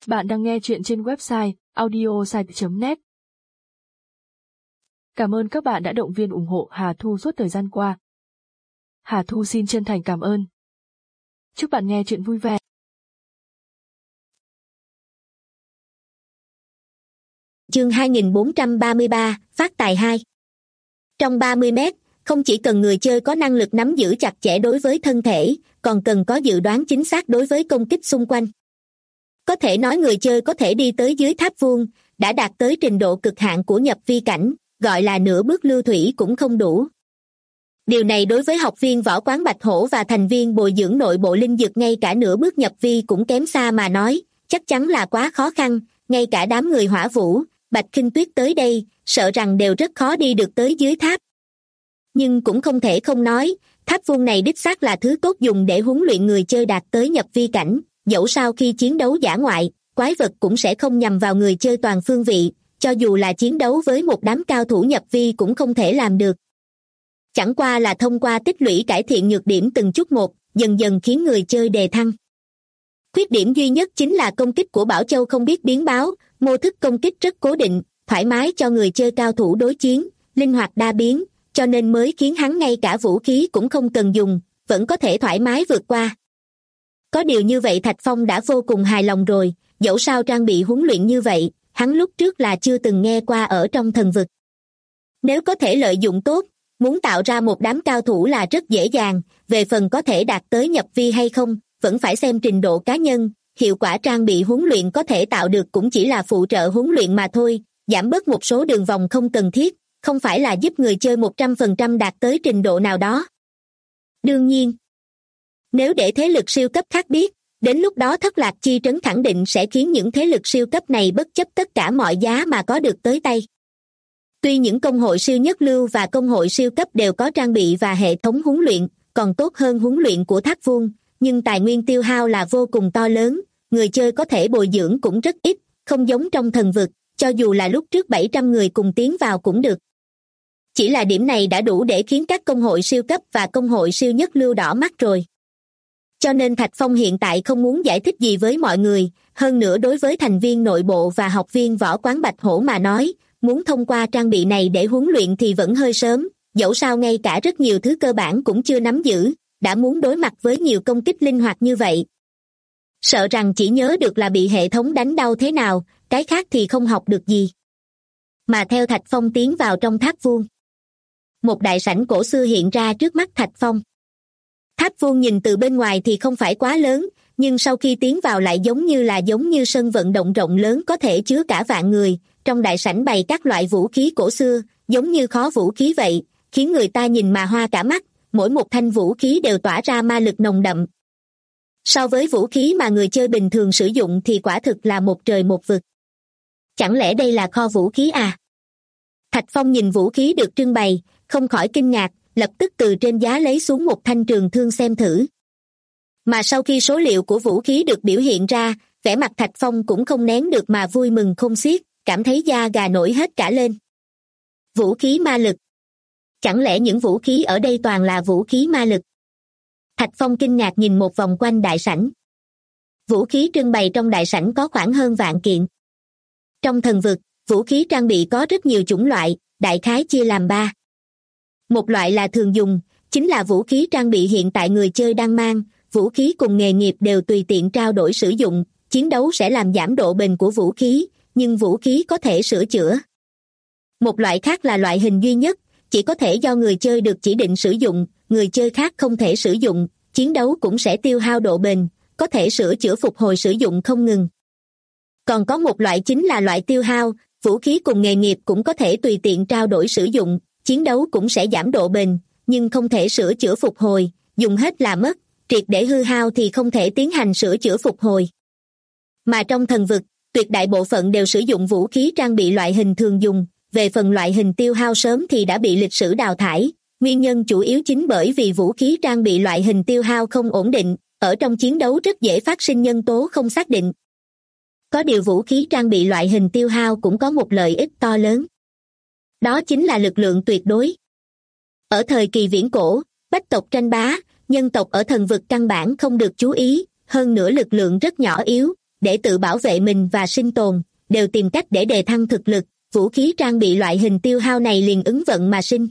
Bạn đang nghe chuyện trên website audiosite.net. Cảm ơn các bạn đã động viên ủng hộ Hà Thu suốt thời gian qua. Hà Thu xin chân thành cảm ơn. Chúc bạn nghe chuyện vui vẻ. Chương 2433, phát tài 2. Trong 30 mét, không chỉ cần người chơi có năng lực nắm giữ chặt chẽ đối với thân thể, còn cần có dự đoán chính xác đối với công kích xung quanh. Có thể nói người chơi có thể đi tới dưới tháp vuông, đã đạt tới trình độ cực hạn của nhập vi cảnh, gọi là nửa bước lưu thủy cũng không đủ. Điều này đối với học viên võ quán Bạch Hổ và thành viên bồi dưỡng nội bộ linh dược ngay cả nửa bước nhập vi cũng kém xa mà nói, chắc chắn là quá khó khăn, ngay cả đám người Hỏa Vũ, Bạch Khinh Tuyết tới đây, sợ rằng đều rất khó đi được tới dưới tháp. Nhưng cũng không thể không nói, tháp vuông này đích xác là thứ tốt dùng để huấn luyện người chơi đạt tới nhập vi cảnh, dẫu sao khi chiến đấu dã ngoại, quái vật cũng sẽ không nhằm vào người chơi toàn phương vị, cho dù là chiến đấu với một đám cao thủ nhập vi cũng không thể làm được. Chẳng qua là thông qua tích lũy cải thiện nhược điểm từng chút một, dần dần khiến người chơi đề thăng. Khuyết điểm duy nhất chính là công kích của Bảo Châu không biết biến báo, mô thức công kích rất cố định, thoải mái cho người chơi cao thủ đối chiến, linh hoạt đa biến, cho nên mới khiến hắn ngay cả vũ khí cũng không cần dùng, vẫn có thể thoải mái vượt qua. Có điều như vậy Thạch Phong đã vô cùng hài lòng rồi, dẫu sao trang bị huấn luyện như vậy, hắn lúc trước là chưa từng nghe qua ở trong thần vực. Nếu có thể lợi dụng tốt, muốn tạo ra một đám cao thủ là rất dễ dàng, về phần có thể đạt tới nhập vi hay không, vẫn phải xem trình độ cá nhân, hiệu quả trang bị huấn luyện có thể tạo được cũng chỉ là phụ trợ huấn luyện mà thôi, giảm bớt một số đường vòng không cần thiết, không phải là giúp người chơi 100% đạt tới trình độ nào đó. Đương nhiên, nếu để thế lực siêu cấp khác biết, đến lúc đó Thất Lạc Chi Trấn khẳng định sẽ khiến những thế lực siêu cấp này bất chấp tất cả mọi giá mà có được tới tay. Tuy những công hội siêu nhất lưu và công hội siêu cấp đều có trang bị và hệ thống huấn luyện, còn tốt hơn huấn luyện của tháp vuông, nhưng tài nguyên tiêu hao là vô cùng to lớn, người chơi có thể bồi dưỡng cũng rất ít, không giống trong thần vực, cho dù là lúc trước 700 người cùng tiến vào cũng được. Chỉ là điểm này đã đủ để khiến các công hội siêu cấp và công hội siêu nhất lưu đỏ mắt rồi. Cho nên Thạch Phong hiện tại không muốn giải thích gì với mọi người, hơn nữa đối với thành viên nội bộ và học viên võ quán Bạch Hổ mà nói, muốn thông qua trang bị này để huấn luyện thì vẫn hơi sớm, dẫu sao ngay cả rất nhiều thứ cơ bản cũng chưa nắm giữ, đã muốn đối mặt với nhiều công kích linh hoạt như vậy. Sợ rằng chỉ nhớ được là bị hệ thống đánh đau thế nào, cái khác thì không học được gì. Mà theo Thạch Phong tiến vào trong tháp vuông, một đại sảnh cổ xưa hiện ra trước mắt Thạch Phong. Tháp vuông nhìn từ bên ngoài thì không phải quá lớn, nhưng sau khi tiến vào lại giống như sân vận động rộng lớn có thể chứa cả vạn người, trong đại sảnh bày các loại vũ khí cổ xưa, giống như kho vũ khí vậy, khiến người ta nhìn mà hoa cả mắt, mỗi một thanh vũ khí đều tỏa ra ma lực nồng đậm. So với vũ khí mà người chơi bình thường sử dụng thì quả thực là một trời một vực. Chẳng lẽ đây là kho vũ khí à? Thạch Phong nhìn vũ khí được trưng bày, không khỏi kinh ngạc, lập tức từ trên giá lấy xuống một thanh trường thương xem thử. Mà sau khi số liệu của vũ khí được biểu hiện ra, vẻ mặt Thạch Phong cũng không nén được mà vui mừng không xiết, cảm thấy da gà nổi hết cả lên. Vũ khí ma lực. Chẳng lẽ những vũ khí ở đây toàn là vũ khí ma lực? Thạch Phong kinh ngạc nhìn một vòng quanh đại sảnh. Vũ khí trưng bày trong đại sảnh có khoảng hơn vạn kiện. Trong thần vực, vũ khí trang bị có rất nhiều chủng loại, đại khái chia làm 3. Một loại là thường dùng, chính là vũ khí trang bị hiện tại người chơi đang mang, vũ khí cùng nghề nghiệp đều tùy tiện trao đổi sử dụng, chiến đấu sẽ làm giảm độ bền của vũ khí, nhưng vũ khí có thể sửa chữa. Một loại khác là loại hình duy nhất, chỉ có thể do người chơi được chỉ định sử dụng, người chơi khác không thể sử dụng, chiến đấu cũng sẽ tiêu hao độ bền, có thể sửa chữa phục hồi sử dụng không ngừng. Còn có một loại chính là loại tiêu hao, vũ khí cùng nghề nghiệp cũng có thể tùy tiện trao đổi sử dụng, chiến đấu cũng sẽ giảm độ bền, nhưng không thể sửa chữa phục hồi, dùng hết là mất, triệt để hư hao thì không thể tiến hành sửa chữa phục hồi. Mà trong thần vực, tuyệt đại bộ phận đều sử dụng vũ khí trang bị loại hình thường dùng, về phần loại hình tiêu hao sớm thì đã bị lịch sử đào thải, nguyên nhân chủ yếu chính bởi vì vũ khí trang bị loại hình tiêu hao không ổn định, ở trong chiến đấu rất dễ phát sinh nhân tố không xác định. Có điều vũ khí trang bị loại hình tiêu hao cũng có một lợi ích to lớn. Đó chính là lực lượng tuyệt đối. Ở thời kỳ viễn cổ, bách tộc tranh bá, nhân tộc ở thần vực căn bản không được chú ý, hơn nữa lực lượng rất nhỏ yếu, để tự bảo vệ mình và sinh tồn, đều tìm cách để đề thăng thực lực. Vũ khí trang bị loại hình tiêu hao này liền ứng vận mà sinh.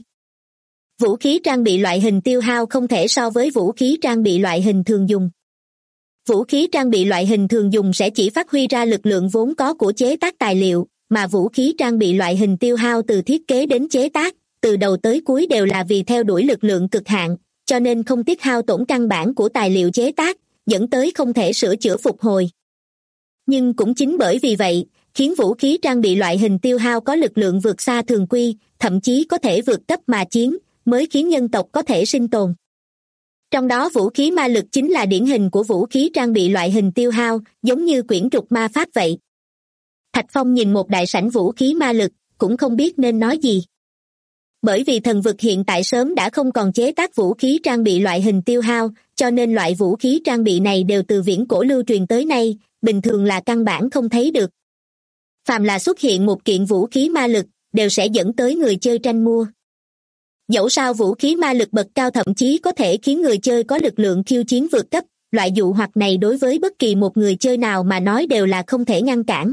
Vũ khí trang bị loại hình tiêu hao không thể so với vũ khí trang bị loại hình thường dùng. Vũ khí trang bị loại hình thường dùng sẽ chỉ phát huy ra lực lượng vốn có của chế tác tài liệu, mà vũ khí trang bị loại hình tiêu hao từ thiết kế đến chế tác, từ đầu tới cuối đều là vì theo đuổi lực lượng cực hạn, cho nên không tiết hao tổn căn bản của tài liệu chế tác, dẫn tới không thể sửa chữa phục hồi. Nhưng cũng chính bởi vì vậy, khiến vũ khí trang bị loại hình tiêu hao có lực lượng vượt xa thường quy, thậm chí có thể vượt cấp mà chiến, mới khiến nhân tộc có thể sinh tồn. Trong đó vũ khí ma lực chính là điển hình của vũ khí trang bị loại hình tiêu hao, giống như quyển trục ma pháp vậy. Thạch Phong nhìn một đại sảnh vũ khí ma lực, cũng không biết nên nói gì. Bởi vì thần vực hiện tại sớm đã không còn chế tác vũ khí trang bị loại hình tiêu hao, cho nên loại vũ khí trang bị này đều từ viễn cổ lưu truyền tới nay, bình thường là căn bản không thấy được. Phàm là xuất hiện một kiện vũ khí ma lực, đều sẽ dẫn tới người chơi tranh mua. Dẫu sao vũ khí ma lực bậc cao thậm chí có thể khiến người chơi có lực lượng khiêu chiến vượt cấp, loại dụ hoặc này đối với bất kỳ một người chơi nào mà nói đều là không thể ngăn cản.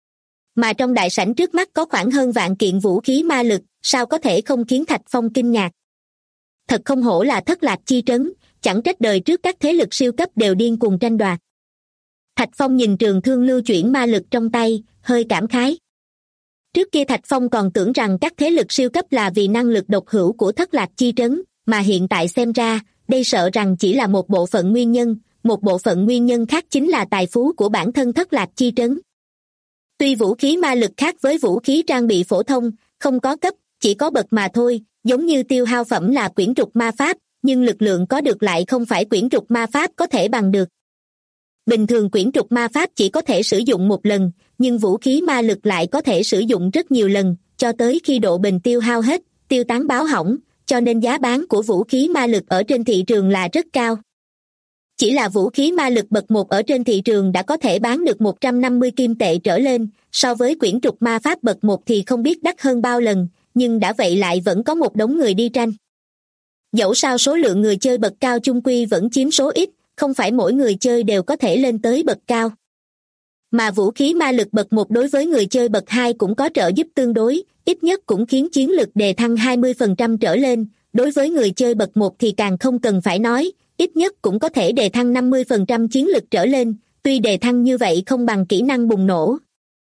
Mà trong đại sảnh trước mắt có khoảng hơn vạn kiện vũ khí ma lực, sao có thể không khiến Thạch Phong kinh ngạc. Thật không hổ là Thất Lạc Chi Trấn, chẳng trách đời trước các thế lực siêu cấp đều điên cuồng tranh đoạt. Thạch Phong nhìn trường thương lưu chuyển ma lực trong tay, hơi cảm khái. Trước kia Thạch Phong còn tưởng rằng các thế lực siêu cấp là vì năng lực độc hữu của Thất Lạc Chi Trấn, mà hiện tại xem ra, đây sợ rằng chỉ là một bộ phận nguyên nhân, một bộ phận nguyên nhân khác chính là tài phú của bản thân Thất Lạc Chi Trấn. Tuy vũ khí ma lực khác với vũ khí trang bị phổ thông, không có cấp, chỉ có bậc mà thôi, giống như tiêu hao phẩm là quyển trục ma pháp, nhưng lực lượng có được lại không phải quyển trục ma pháp có thể bằng được. Bình thường quyển trục ma pháp chỉ có thể sử dụng một lần, nhưng vũ khí ma lực lại có thể sử dụng rất nhiều lần, cho tới khi độ bền tiêu hao hết, tiêu tán báo hỏng, cho nên giá bán của vũ khí ma lực ở trên thị trường là rất cao. Chỉ là vũ khí ma lực bậc 1 ở trên thị trường đã có thể bán được 150 kim tệ trở lên, so với quyển trục ma pháp bậc 1 thì không biết đắt hơn bao lần, nhưng đã vậy lại vẫn có một đống người đi tranh. Dẫu sao số lượng người chơi bậc cao chung quy vẫn chiếm số ít, không phải mỗi người chơi đều có thể lên tới bậc cao. Mà vũ khí ma lực bậc 1 đối với người chơi bậc 2 cũng có trợ giúp tương đối, ít nhất cũng khiến chiến lực đề thăng 20% trở lên, đối với người chơi bậc 1 thì càng không cần phải nói, ít nhất cũng có thể đề thăng 50% chiến lực trở lên, tuy đề thăng như vậy không bằng kỹ năng bùng nổ.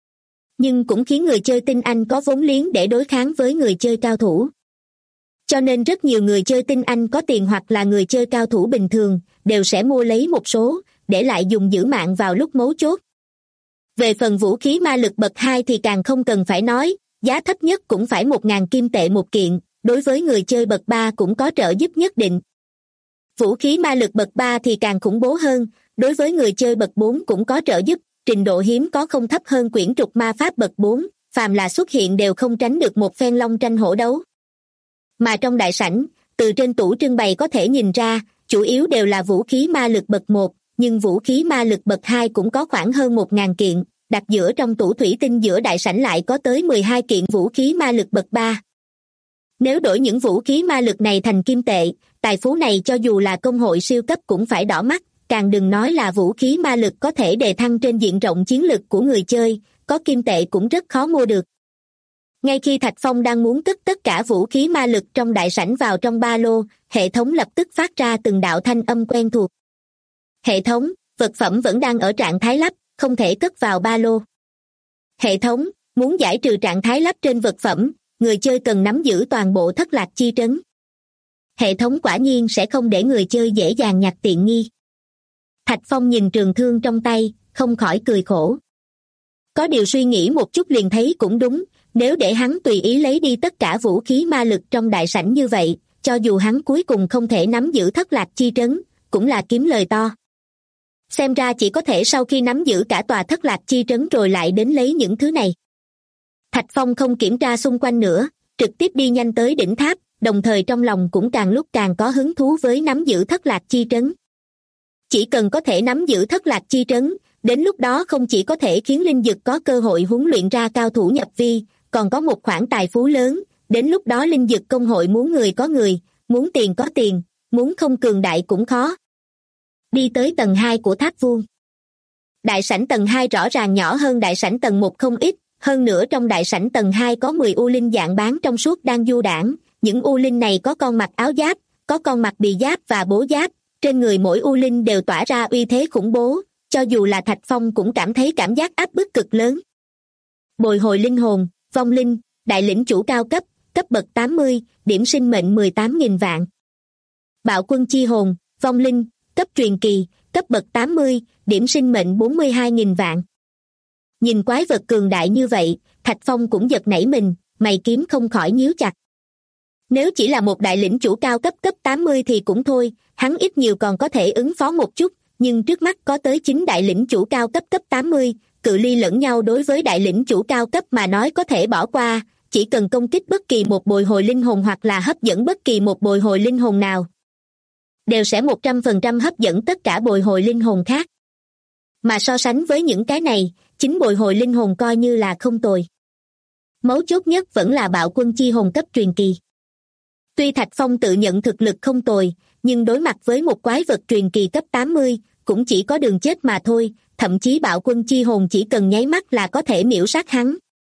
Nhưng cũng khiến người chơi tinh anh có vốn liếng để đối kháng với người chơi cao thủ. Cho nên rất nhiều người chơi tinh anh có tiền hoặc là người chơi cao thủ bình thường, đều sẽ mua lấy một số, để lại dùng giữ mạng vào lúc mấu chốt. Về phần vũ khí ma lực bậc 2 thì càng không cần phải nói, giá thấp nhất cũng phải 1.000 kim tệ một kiện, đối với người chơi bậc 3 cũng có trợ giúp nhất định. Vũ khí ma lực bậc 3 thì càng khủng bố hơn, đối với người chơi bậc 4 cũng có trợ giúp, trình độ hiếm có không thấp hơn quyển trục ma pháp bậc 4, phàm là xuất hiện đều không tránh được một phen long tranh hổ đấu. Mà trong đại sảnh, từ trên tủ trưng bày có thể nhìn ra, chủ yếu đều là vũ khí ma lực bậc 1, nhưng vũ khí ma lực bậc 2 cũng có khoảng hơn 1.000 kiện, đặt giữa trong tủ thủy tinh giữa đại sảnh lại có tới 12 kiện vũ khí ma lực bậc 3. Nếu đổi những vũ khí ma lực này thành kim tệ, tài phú này cho dù là công hội siêu cấp cũng phải đỏ mắt, càng đừng nói là vũ khí ma lực có thể đề thăng trên diện rộng chiến lực của người chơi, có kim tệ cũng rất khó mua được. Ngay khi Thạch Phong đang muốn cất tất cả vũ khí ma lực trong đại sảnh vào trong ba lô, hệ thống lập tức phát ra từng đạo thanh âm quen thuộc. Hệ thống, vật phẩm vẫn đang ở trạng thái lắp, không thể cất vào ba lô. Hệ thống, muốn giải trừ trạng thái lắp trên vật phẩm, người chơi cần nắm giữ toàn bộ Thất Lạc Chi Trấn. Hệ thống quả nhiên sẽ không để người chơi dễ dàng nhặt tiện nghi. Thạch Phong nhìn trường thương trong tay, không khỏi cười khổ. Có điều suy nghĩ một chút liền thấy cũng đúng, nếu để hắn tùy ý lấy đi tất cả vũ khí ma lực trong đại sảnh như vậy, cho dù hắn cuối cùng không thể nắm giữ Thất Lạc Chi Trấn, cũng là kiếm lời to. Xem ra chỉ có thể sau khi nắm giữ cả tòa Thất Lạc Chi Trấn rồi lại đến lấy những thứ này. Thạch Phong không kiểm tra xung quanh nữa, trực tiếp đi nhanh tới đỉnh tháp, đồng thời trong lòng cũng càng lúc càng có hứng thú với nắm giữ Thất Lạc Chi Trấn. Chỉ cần có thể nắm giữ Thất Lạc Chi Trấn, đến lúc đó không chỉ có thể khiến Linh Dực có cơ hội huấn luyện ra cao thủ nhập vi, còn có một khoản tài phú lớn, đến lúc đó Linh Dực công hội muốn người có người, muốn tiền có tiền, muốn không cường đại cũng khó. Đi tới tầng 2 của tháp vuông. Đại sảnh tầng 2 rõ ràng nhỏ hơn đại sảnh tầng 1 không ít, hơn nữa trong đại sảnh tầng 2 có 10 u linh dạng bán trong suốt đang du đãng. Những u linh này có con mặc áo giáp, có con mặc bì giáp và bố giáp, trên người mỗi u linh đều tỏa ra uy thế khủng bố, cho dù là Thạch Phong cũng cảm thấy cảm giác áp bức cực lớn. Bồi hồi linh hồn, vong linh, đại lĩnh chủ cao cấp, cấp bậc 80, điểm sinh mệnh 18.000 vạn. Bạo quân chi hồn, vong linh, cấp truyền kỳ, cấp bậc 80, điểm sinh mệnh 42.000 vạn. Nhìn quái vật cường đại như vậy, Thạch Phong cũng giật nảy mình, mày kiếm không khỏi nhíu chặt. Nếu chỉ là một đại lĩnh chủ cao cấp cấp 80 thì cũng thôi, hắn ít nhiều còn có thể ứng phó một chút, nhưng trước mắt có tới 9 đại lĩnh chủ cao cấp cấp 80, cự ly lẫn nhau đối với đại lĩnh chủ cao cấp mà nói có thể bỏ qua, chỉ cần công kích bất kỳ một bồi hồi linh hồn hoặc là hấp dẫn bất kỳ một bồi hồi linh hồn nào, đều sẽ 100% hấp dẫn tất cả bồi hồi linh hồn khác. Mà so sánh với những cái này, 9 bồi hồi linh hồn coi như là không tồi. Mấu chốt nhất vẫn là bạo quân chi hồn cấp truyền kỳ. Tuy Thạch Phong tự nhận thực lực không tồi, nhưng đối mặt với một quái vật truyền kỳ cấp 80, cũng chỉ có đường chết mà thôi, thậm chí bạo quân chi hồn chỉ cần nháy mắt là có thể miễu sát hắn.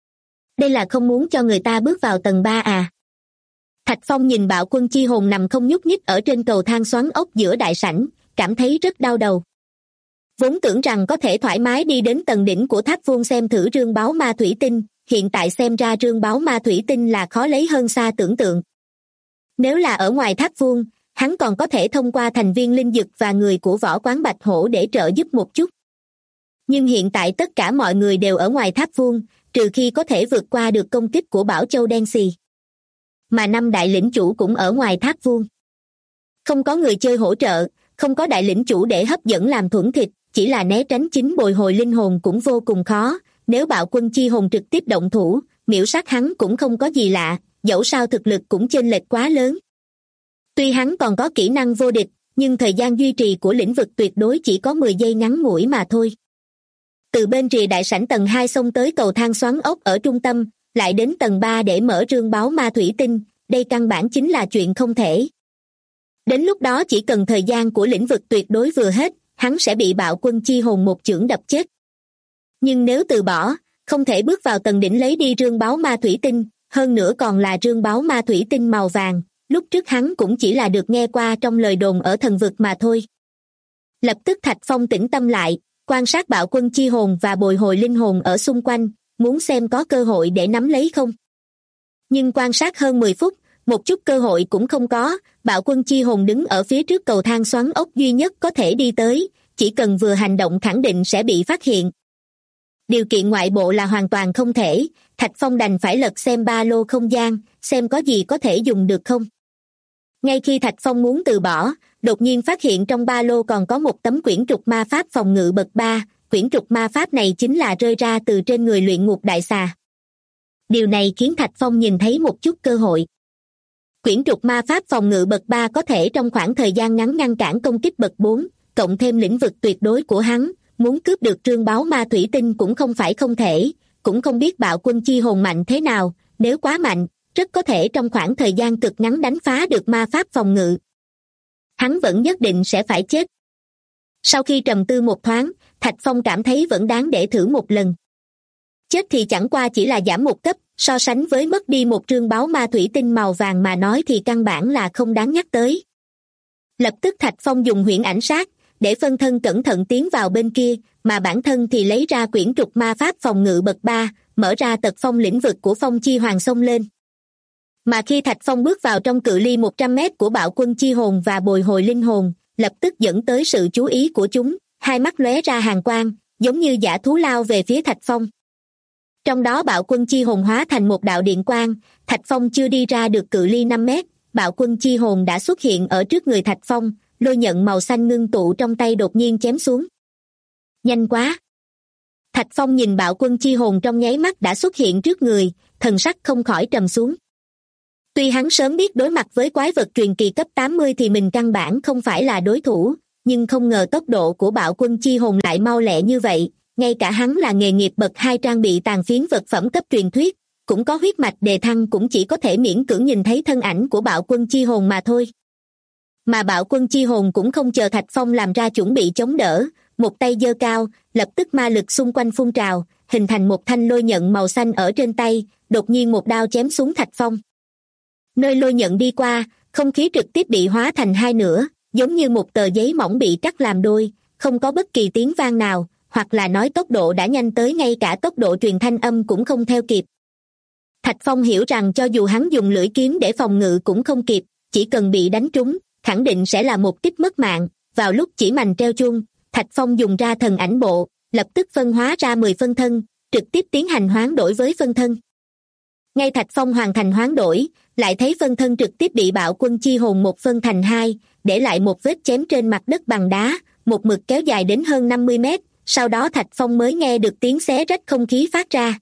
Đây là không muốn cho người ta bước vào tầng 3 à? Thạch Phong nhìn bạo quân chi hồn nằm không nhúc nhích ở trên cầu thang xoắn ốc giữa đại sảnh, cảm thấy rất đau đầu. Vốn tưởng rằng có thể thoải mái đi đến tầng đỉnh của tháp vuông xem thử rương báo ma thủy tinh, hiện tại xem ra rương báo ma thủy tinh là khó lấy hơn xa tưởng tượng. Nếu là ở ngoài tháp vuông, hắn còn có thể thông qua thành viên linh dực và người của võ quán Bạch Hổ để trợ giúp một chút. Nhưng hiện tại tất cả mọi người đều ở ngoài tháp vuông, trừ khi có thể vượt qua được công kích của Bảo Châu đen xì. Mà 5 đại lĩnh chủ cũng ở ngoài tháp vuông. Không có người chơi hỗ trợ, không có đại lĩnh chủ để hấp dẫn làm thuẫn thịt, chỉ là né tránh 9 bồi hồi linh hồn cũng vô cùng khó. Nếu bạo quân chi hồn trực tiếp động thủ, miễu sát hắn cũng không có gì lạ, dẫu sao thực lực cũng chênh lệch quá lớn. Tuy hắn còn có kỹ năng vô địch, nhưng thời gian duy trì của lĩnh vực tuyệt đối chỉ có 10 giây ngắn ngủi mà thôi. Từ bên rìa đại sảnh tầng 2 xông tới cầu thang xoắn ốc ở trung tâm, lại đến tầng 3 để mở rương báo ma thủy tinh, đây căn bản chính là chuyện không thể. Đến lúc đó chỉ cần thời gian của lĩnh vực tuyệt đối vừa hết, hắn sẽ bị bạo quân chi hồn một chưởng đập chết. Nhưng nếu từ bỏ, không thể bước vào tầng đỉnh lấy đi rương báo ma thủy tinh, hơn nữa còn là rương báo ma thủy tinh màu vàng, lúc trước hắn cũng chỉ là được nghe qua trong lời đồn ở thần vực mà thôi. Lập tức Thạch Phong tĩnh tâm lại, quan sát bạo quân chi hồn và bồi hồi linh hồn ở xung quanh, muốn xem có cơ hội để nắm lấy không. Nhưng quan sát hơn 10 phút, một chút cơ hội cũng không có, bạo quân chi hồn đứng ở phía trước cầu thang xoắn ốc duy nhất có thể đi tới, chỉ cần vừa hành động khẳng định sẽ bị phát hiện. Điều kiện ngoại bộ là hoàn toàn không thể, Thạch Phong đành phải lật xem ba lô không gian, xem có gì có thể dùng được không. Ngay khi Thạch Phong muốn từ bỏ, đột nhiên phát hiện trong ba lô còn có một tấm quyển trục ma pháp phòng ngự bậc 3, quyển trục ma pháp này chính là rơi ra từ trên người luyện ngục đại xà. Điều này khiến Thạch Phong nhìn thấy một chút cơ hội. Quyển trục ma pháp phòng ngự bậc 3 có thể trong khoảng thời gian ngắn ngăn cản công kích bậc 4, cộng thêm lĩnh vực tuyệt đối của hắn, muốn cướp được trương báo ma thủy tinh cũng không phải không thể, cũng không biết bạo quân chi hồn mạnh thế nào, nếu quá mạnh, rất có thể trong khoảng thời gian cực ngắn đánh phá được ma pháp phòng ngự. Hắn vẫn nhất định sẽ phải chết. Sau khi trầm tư một thoáng, Thạch Phong cảm thấy vẫn đáng để thử một lần. Chết thì chẳng qua chỉ là giảm một cấp, so sánh với mất đi một trương báo ma thủy tinh màu vàng mà nói thì căn bản là không đáng nhắc tới. Lập tức Thạch Phong dùng huyễn ảnh sát, để phân thân cẩn thận tiến vào bên kia, mà bản thân thì lấy ra quyển trục ma pháp phòng ngự bậc 3, mở ra tật phong lĩnh vực của phong chi hoàng xông lên. Mà khi Thạch Phong bước vào trong cự ly 100 mét của bạo quân chi hồn và bồi hồi linh hồn, lập tức dẫn tới sự chú ý của chúng, hai mắt lóe ra hàn quang, giống như dã thú lao về phía Thạch Phong. Trong đó bạo quân chi hồn hóa thành một đạo điện quang, Thạch Phong chưa đi ra được cự ly 5 mét, bạo quân chi hồn đã xuất hiện ở trước người Thạch Phong, lôi nhận màu xanh ngưng tụ trong tay đột nhiên chém xuống. Nhanh quá! Thạch Phong nhìn bạo quân chi hồn trong nháy mắt đã xuất hiện trước người, thần sắc không khỏi trầm xuống. Tuy hắn sớm biết đối mặt với quái vật truyền kỳ cấp 80 thì mình căn bản không phải là đối thủ, nhưng không ngờ tốc độ của bạo quân chi hồn lại mau lẹ như vậy, ngay cả hắn là nghề nghiệp bậc 2 trang bị tàn phiến vật phẩm cấp truyền thuyết, cũng có huyết mạch đề thăng cũng chỉ có thể miễn cưỡng nhìn thấy thân ảnh của bạo quân chi hồn mà thôi. Mà bạo quân chi hồn cũng không chờ Thạch Phong làm ra chuẩn bị chống đỡ, một tay giơ cao, lập tức ma lực xung quanh phun trào, hình thành một thanh lôi nhận màu xanh ở trên tay, đột nhiên một đao chém xuống Thạch Phong. Nơi lôi nhận đi qua, không khí trực tiếp bị hóa thành hai nửa, giống như một tờ giấy mỏng bị cắt làm đôi, không có bất kỳ tiếng vang nào, hoặc là nói tốc độ đã nhanh tới ngay cả tốc độ truyền thanh âm cũng không theo kịp. Thạch Phong hiểu rằng cho dù hắn dùng lưỡi kiếm để phòng ngự cũng không kịp, chỉ cần bị đánh trúng, khẳng định sẽ là một kích mất mạng. Vào lúc chỉ mành treo chuông, Thạch Phong dùng ra thần ảnh bộ, lập tức phân hóa ra 10 phân thân, trực tiếp tiến hành hoán đổi với phân thân. Ngay Thạch Phong hoàn thành hoán đổi, lại thấy phân thân trực tiếp bị Bạo Quân Chi Hồn một phân thành hai, để lại một vết chém trên mặt đất bằng đá, một mực kéo dài đến hơn 50 mét, sau đó Thạch Phong mới nghe được tiếng xé rách không khí phát ra.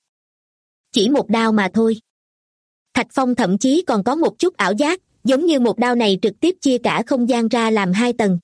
Chỉ một đao mà thôi. Thạch Phong thậm chí còn có một chút ảo giác, giống như một đao này trực tiếp chia cả không gian ra làm hai tầng.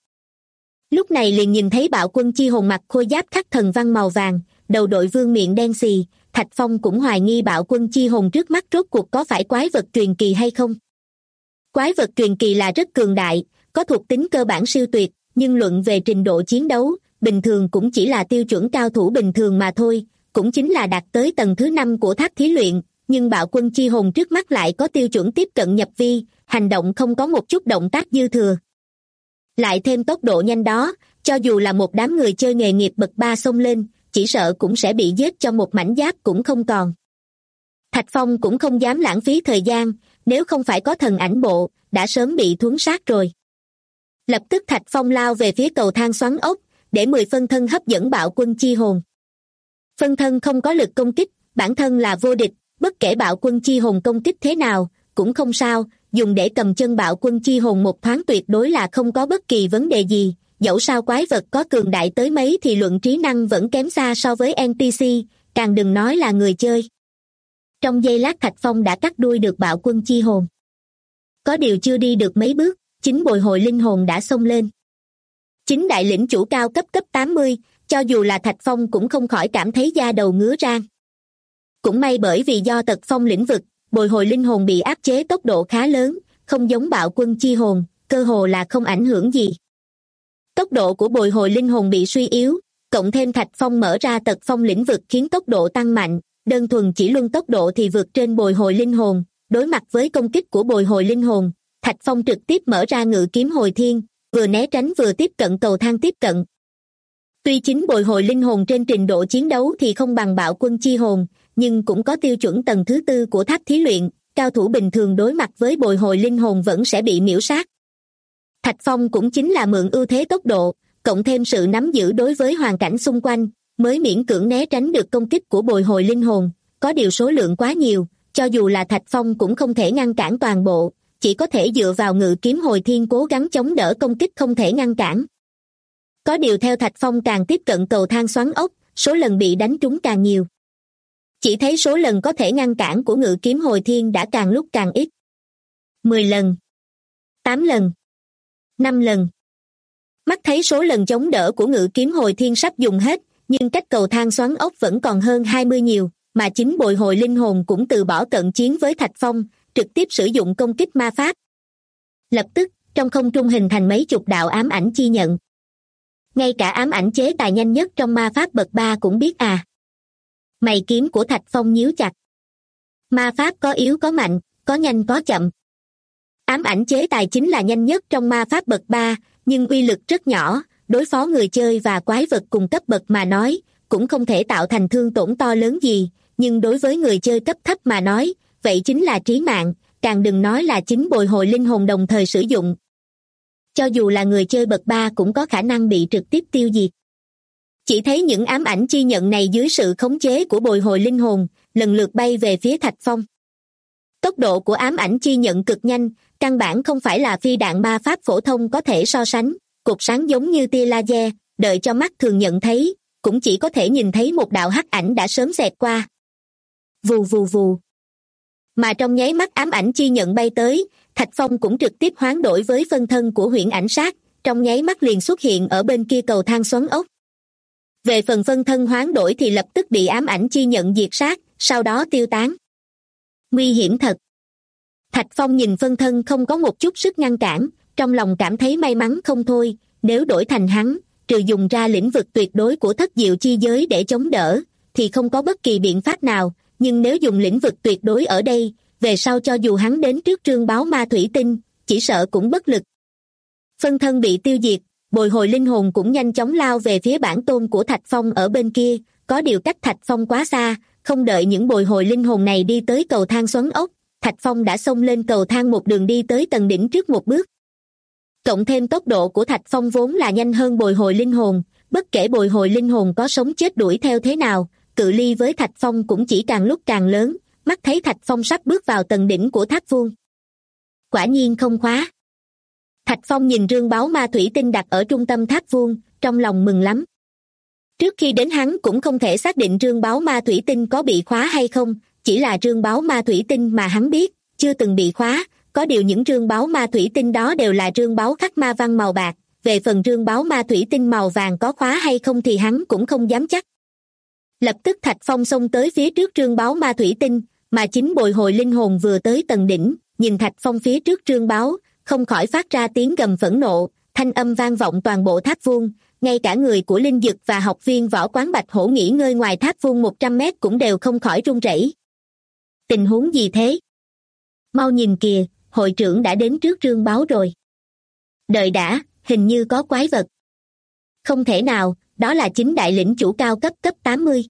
Lúc này liền nhìn thấy Bạo Quân Chi Hồn mặc khôi giáp khắc thần văn màu vàng, đầu đội vương miệng đen xì, Thạch Phong cũng hoài nghi Bạo Quân Chi Hồn trước mắt rốt cuộc có phải quái vật truyền kỳ hay không. Quái vật truyền kỳ là rất cường đại, có thuộc tính cơ bản siêu tuyệt, nhưng luận về trình độ chiến đấu, bình thường cũng chỉ là tiêu chuẩn cao thủ bình thường mà thôi, cũng chính là đạt tới tầng thứ 5 của tháp thí luyện, nhưng Bạo Quân Chi Hồn trước mắt lại có tiêu chuẩn tiếp cận nhập vi, hành động không có một chút động tác dư thừa. Lại thêm tốc độ nhanh đó, cho dù là một đám người chơi nghề nghiệp bậc 3 xông lên, chỉ sợ cũng sẽ bị giết cho một mảnh giáp cũng không còn. Thạch Phong cũng không dám lãng phí thời gian, nếu không phải có thần ảnh bộ, đã sớm bị thuấn sát rồi. Lập tức Thạch Phong lao về phía cầu thang xoắn ốc, để 10 phân thân hấp dẫn Bạo Quân Chi Hồn. Phân thân không có lực công kích, bản thân là vô địch, bất kể Bạo Quân Chi Hồn công kích thế nào, cũng không sao, dùng để cầm chân Bạo Quân Chi Hồn một thoáng tuyệt đối là không có bất kỳ vấn đề gì, dẫu sao quái vật có cường đại tới mấy thì luận trí năng vẫn kém xa so với NPC, càng đừng nói là người chơi. Trong giây lát Thạch Phong đã cắt đuôi được Bạo Quân Chi Hồn. Có điều chưa đi được mấy bước, chính bồi hồi linh hồn đã xông lên. Chính đại lĩnh chủ cao cấp 80, cho dù là Thạch Phong cũng không khỏi cảm thấy da đầu ngứa rang. Cũng may bởi vì do tật phong lĩnh vực, bồi hồi linh hồn bị áp chế tốc độ khá lớn, không giống Bạo Quân Chi Hồn, cơ hồ là không ảnh hưởng gì. Tốc độ của bồi hồi linh hồn bị suy yếu, cộng thêm Thạch Phong mở ra tật phong lĩnh vực khiến tốc độ tăng mạnh, đơn thuần chỉ luân tốc độ thì vượt trên bồi hồi linh hồn, đối mặt với công kích của bồi hồi linh hồn, Thạch Phong trực tiếp mở ra ngự kiếm hồi thiên, vừa né tránh vừa tiếp cận cầu thang tiếp cận. Tuy chính bồi hồi linh hồn trên trình độ chiến đấu thì không bằng Bạo Quân Chi Hồn, nhưng cũng có tiêu chuẩn tầng thứ 4 của tháp thí luyện, cao thủ bình thường đối mặt với bồi hồi linh hồn vẫn sẽ bị miễu sát. Thạch Phong cũng chính là mượn ưu thế tốc độ, cộng thêm sự nắm giữ đối với hoàn cảnh xung quanh, mới miễn cưỡng né tránh được công kích của bồi hồi linh hồn, có điều số lượng quá nhiều, cho dù là Thạch Phong cũng không thể ngăn cản toàn bộ, chỉ có thể dựa vào ngự kiếm hồi thiên cố gắng chống đỡ công kích không thể ngăn cản. Có điều theo Thạch Phong càng tiếp cận cầu thang xoắn ốc, số lần bị đánh trúng càng nhiều. Chỉ thấy số lần có thể ngăn cản của ngự kiếm hồi thiên đã càng lúc càng ít. 10 lần, 8 lần, 5 lần. Mắt thấy số lần chống đỡ của ngự kiếm hồi thiên sắp dùng hết, nhưng cách cầu thang xoắn ốc vẫn còn hơn 20 nhiều, mà chính bồi hồi linh hồn cũng từ bỏ cận chiến với Thạch Phong, trực tiếp sử dụng công kích ma pháp. Lập tức, trong không trung hình thành mấy chục đạo ám ảnh chi nhận. Ngay cả ám ảnh chế tài nhanh nhất trong ma pháp bậc 3 cũng biết à. Mày kiếm của Thạch Phong nhíu chặt. Ma pháp có yếu có mạnh, có nhanh có chậm. Ám ảnh chế tài chính là nhanh nhất trong ma pháp bậc 3, nhưng uy lực rất nhỏ, đối phó người chơi và quái vật cùng cấp bậc mà nói, cũng không thể tạo thành thương tổn to lớn gì, nhưng đối với người chơi cấp thấp mà nói, vậy chính là trí mạng, càng đừng nói là chính bồi hồi linh hồn đồng thời sử dụng. Cho dù là người chơi bậc 3 cũng có khả năng bị trực tiếp tiêu diệt. Chỉ thấy những ám ảnh chi nhận này dưới sự khống chế của bồi hồi linh hồn, lần lượt bay về phía Thạch Phong. Tốc độ của ám ảnh chi nhận cực nhanh, căn bản không phải là phi đạn ma pháp phổ thông có thể so sánh, cột sáng giống như tia laser, đợi cho mắt thường nhận thấy, cũng chỉ có thể nhìn thấy một đạo hắc ảnh đã sớm xẹt qua. Vù vù vù. Mà trong nháy mắt ám ảnh chi nhận bay tới, Thạch Phong cũng trực tiếp hoán đổi với phân thân của huyễn ảnh sát, trong nháy mắt liền xuất hiện ở bên kia cầu thang xoắn ốc. Về phần phân thân hoán đổi thì lập tức bị ám ảnh chi nhận diệt sát, sau đó tiêu tán. Nguy hiểm thật. Thạch Phong nhìn phân thân không có một chút sức ngăn cản, trong lòng cảm thấy may mắn không thôi, nếu đổi thành hắn, trừ dùng ra lĩnh vực tuyệt đối của thất diệu chi giới để chống đỡ, thì không có bất kỳ biện pháp nào, nhưng nếu dùng lĩnh vực tuyệt đối ở đây, về sau cho dù hắn đến trước Trương Báo Ma Thủy Tinh, chỉ sợ cũng bất lực. Phân thân bị tiêu diệt, bồi hồi linh hồn cũng nhanh chóng lao về phía bản tôn của Thạch Phong ở bên kia, có điều cách Thạch Phong quá xa, không đợi những bồi hồi linh hồn này đi tới cầu thang xoắn ốc, Thạch Phong đã xông lên cầu thang một đường đi tới tầng đỉnh trước một bước. Cộng thêm tốc độ của Thạch Phong vốn là nhanh hơn bồi hồi linh hồn, bất kể bồi hồi linh hồn có sống chết đuổi theo thế nào, cự ly với Thạch Phong cũng chỉ càng lúc càng lớn, mắt thấy Thạch Phong sắp bước vào tầng đỉnh của tháp vuông. Quả nhiên không khóa. Thạch Phong nhìn rương báo ma thủy tinh đặt ở trung tâm tháp vuông, trong lòng mừng lắm. Trước khi đến hắn cũng không thể xác định rương báo ma thủy tinh có bị khóa hay không, chỉ là rương báo ma thủy tinh mà hắn biết, chưa từng bị khóa, có điều những rương báo ma thủy tinh đó đều là rương báo khắc ma văn màu bạc, về phần rương báo ma thủy tinh màu vàng có khóa hay không thì hắn cũng không dám chắc. Lập tức Thạch Phong xông tới phía trước rương báo ma thủy tinh, mà chính bồi hồi linh hồn vừa tới tầng đỉnh, nhìn Thạch Phong phía trước rương báo, không khỏi phát ra tiếng gầm phẫn nộ, thanh âm vang vọng toàn bộ tháp vuông, ngay cả người của Linh Dực và học viên võ quán Bạch Hổ nghỉ ngơi ngoài tháp vuông 100 mét cũng đều không khỏi run rẩy. Tình huống gì thế? Mau nhìn kìa, hội trưởng đã đến trước rương báo rồi. Đợi đã, hình như có quái vật. Không thể nào, đó là chính đại lĩnh chủ cao cấp 80.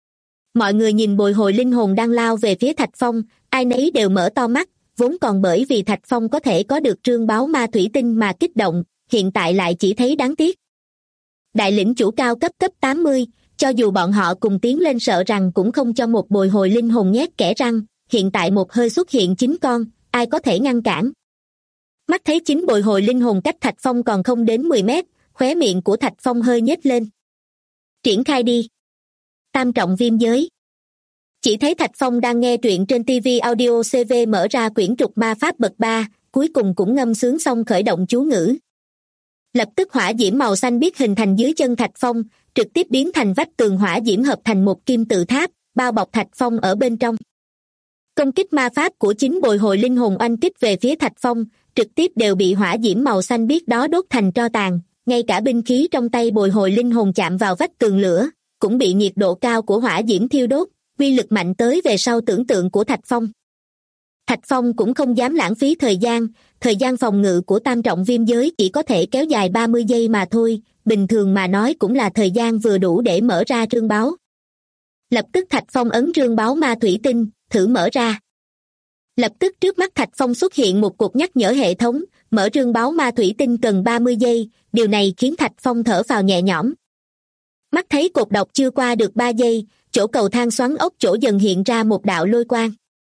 Mọi người nhìn bồi hồi linh hồn đang lao về phía Thạch Phong, ai nấy đều mở to mắt, vốn còn bởi vì Thạch Phong có thể có được rương báo ma thủy tinh mà kích động, hiện tại lại chỉ thấy đáng tiếc. Đại lĩnh chủ cao cấp 80, cho dù bọn họ cùng tiến lên sợ rằng cũng không cho một bồi hồi linh hồn nhét kẽ răng, hiện tại một hơi xuất hiện 9 con, ai có thể ngăn cản. Mắt thấy chính bồi hồi linh hồn cách Thạch Phong còn không đến 10 mét, khóe miệng của Thạch Phong hơi nhếch lên. Triển khai đi. Tam trọng viêm giới. Chỉ thấy Thạch Phong đang nghe truyện trên TV Audio CV mở ra quyển trục ma pháp bậc 3, cuối cùng cũng ngâm sướng xong khởi động chú ngữ. Lập tức hỏa diễm màu xanh biếc hình thành dưới chân Thạch Phong, trực tiếp biến thành vách tường hỏa diễm hợp thành một kim tự tháp, bao bọc Thạch Phong ở bên trong. Công kích ma pháp của chính bồi hồi linh hồn oanh kích về phía Thạch Phong, trực tiếp đều bị hỏa diễm màu xanh biếc đó đốt thành tro tàn, ngay cả binh khí trong tay bồi hồi linh hồn chạm vào vách tường lửa, cũng bị nhiệt độ cao của hỏa diễm thiêu đốt, uy lực mạnh tới về sau tưởng tượng của Thạch Phong. Thạch Phong cũng không dám lãng phí thời gian phòng ngự của tam trọng viêm giới chỉ có thể kéo dài 30 giây mà thôi, bình thường mà nói cũng là thời gian vừa đủ để mở ra rương báo. Lập tức Thạch Phong ấn rương báo ma thủy tinh, thử mở ra. Lập tức trước mắt Thạch Phong xuất hiện một cột nhắc nhở hệ thống, mở rương báo ma thủy tinh cần 30 giây, điều này khiến Thạch Phong thở phào nhẹ nhõm. Mắt thấy cột đọc chưa qua được 3 giây, chỗ cầu thang xoắn ốc chỗ dần hiện ra một đạo lôi quang.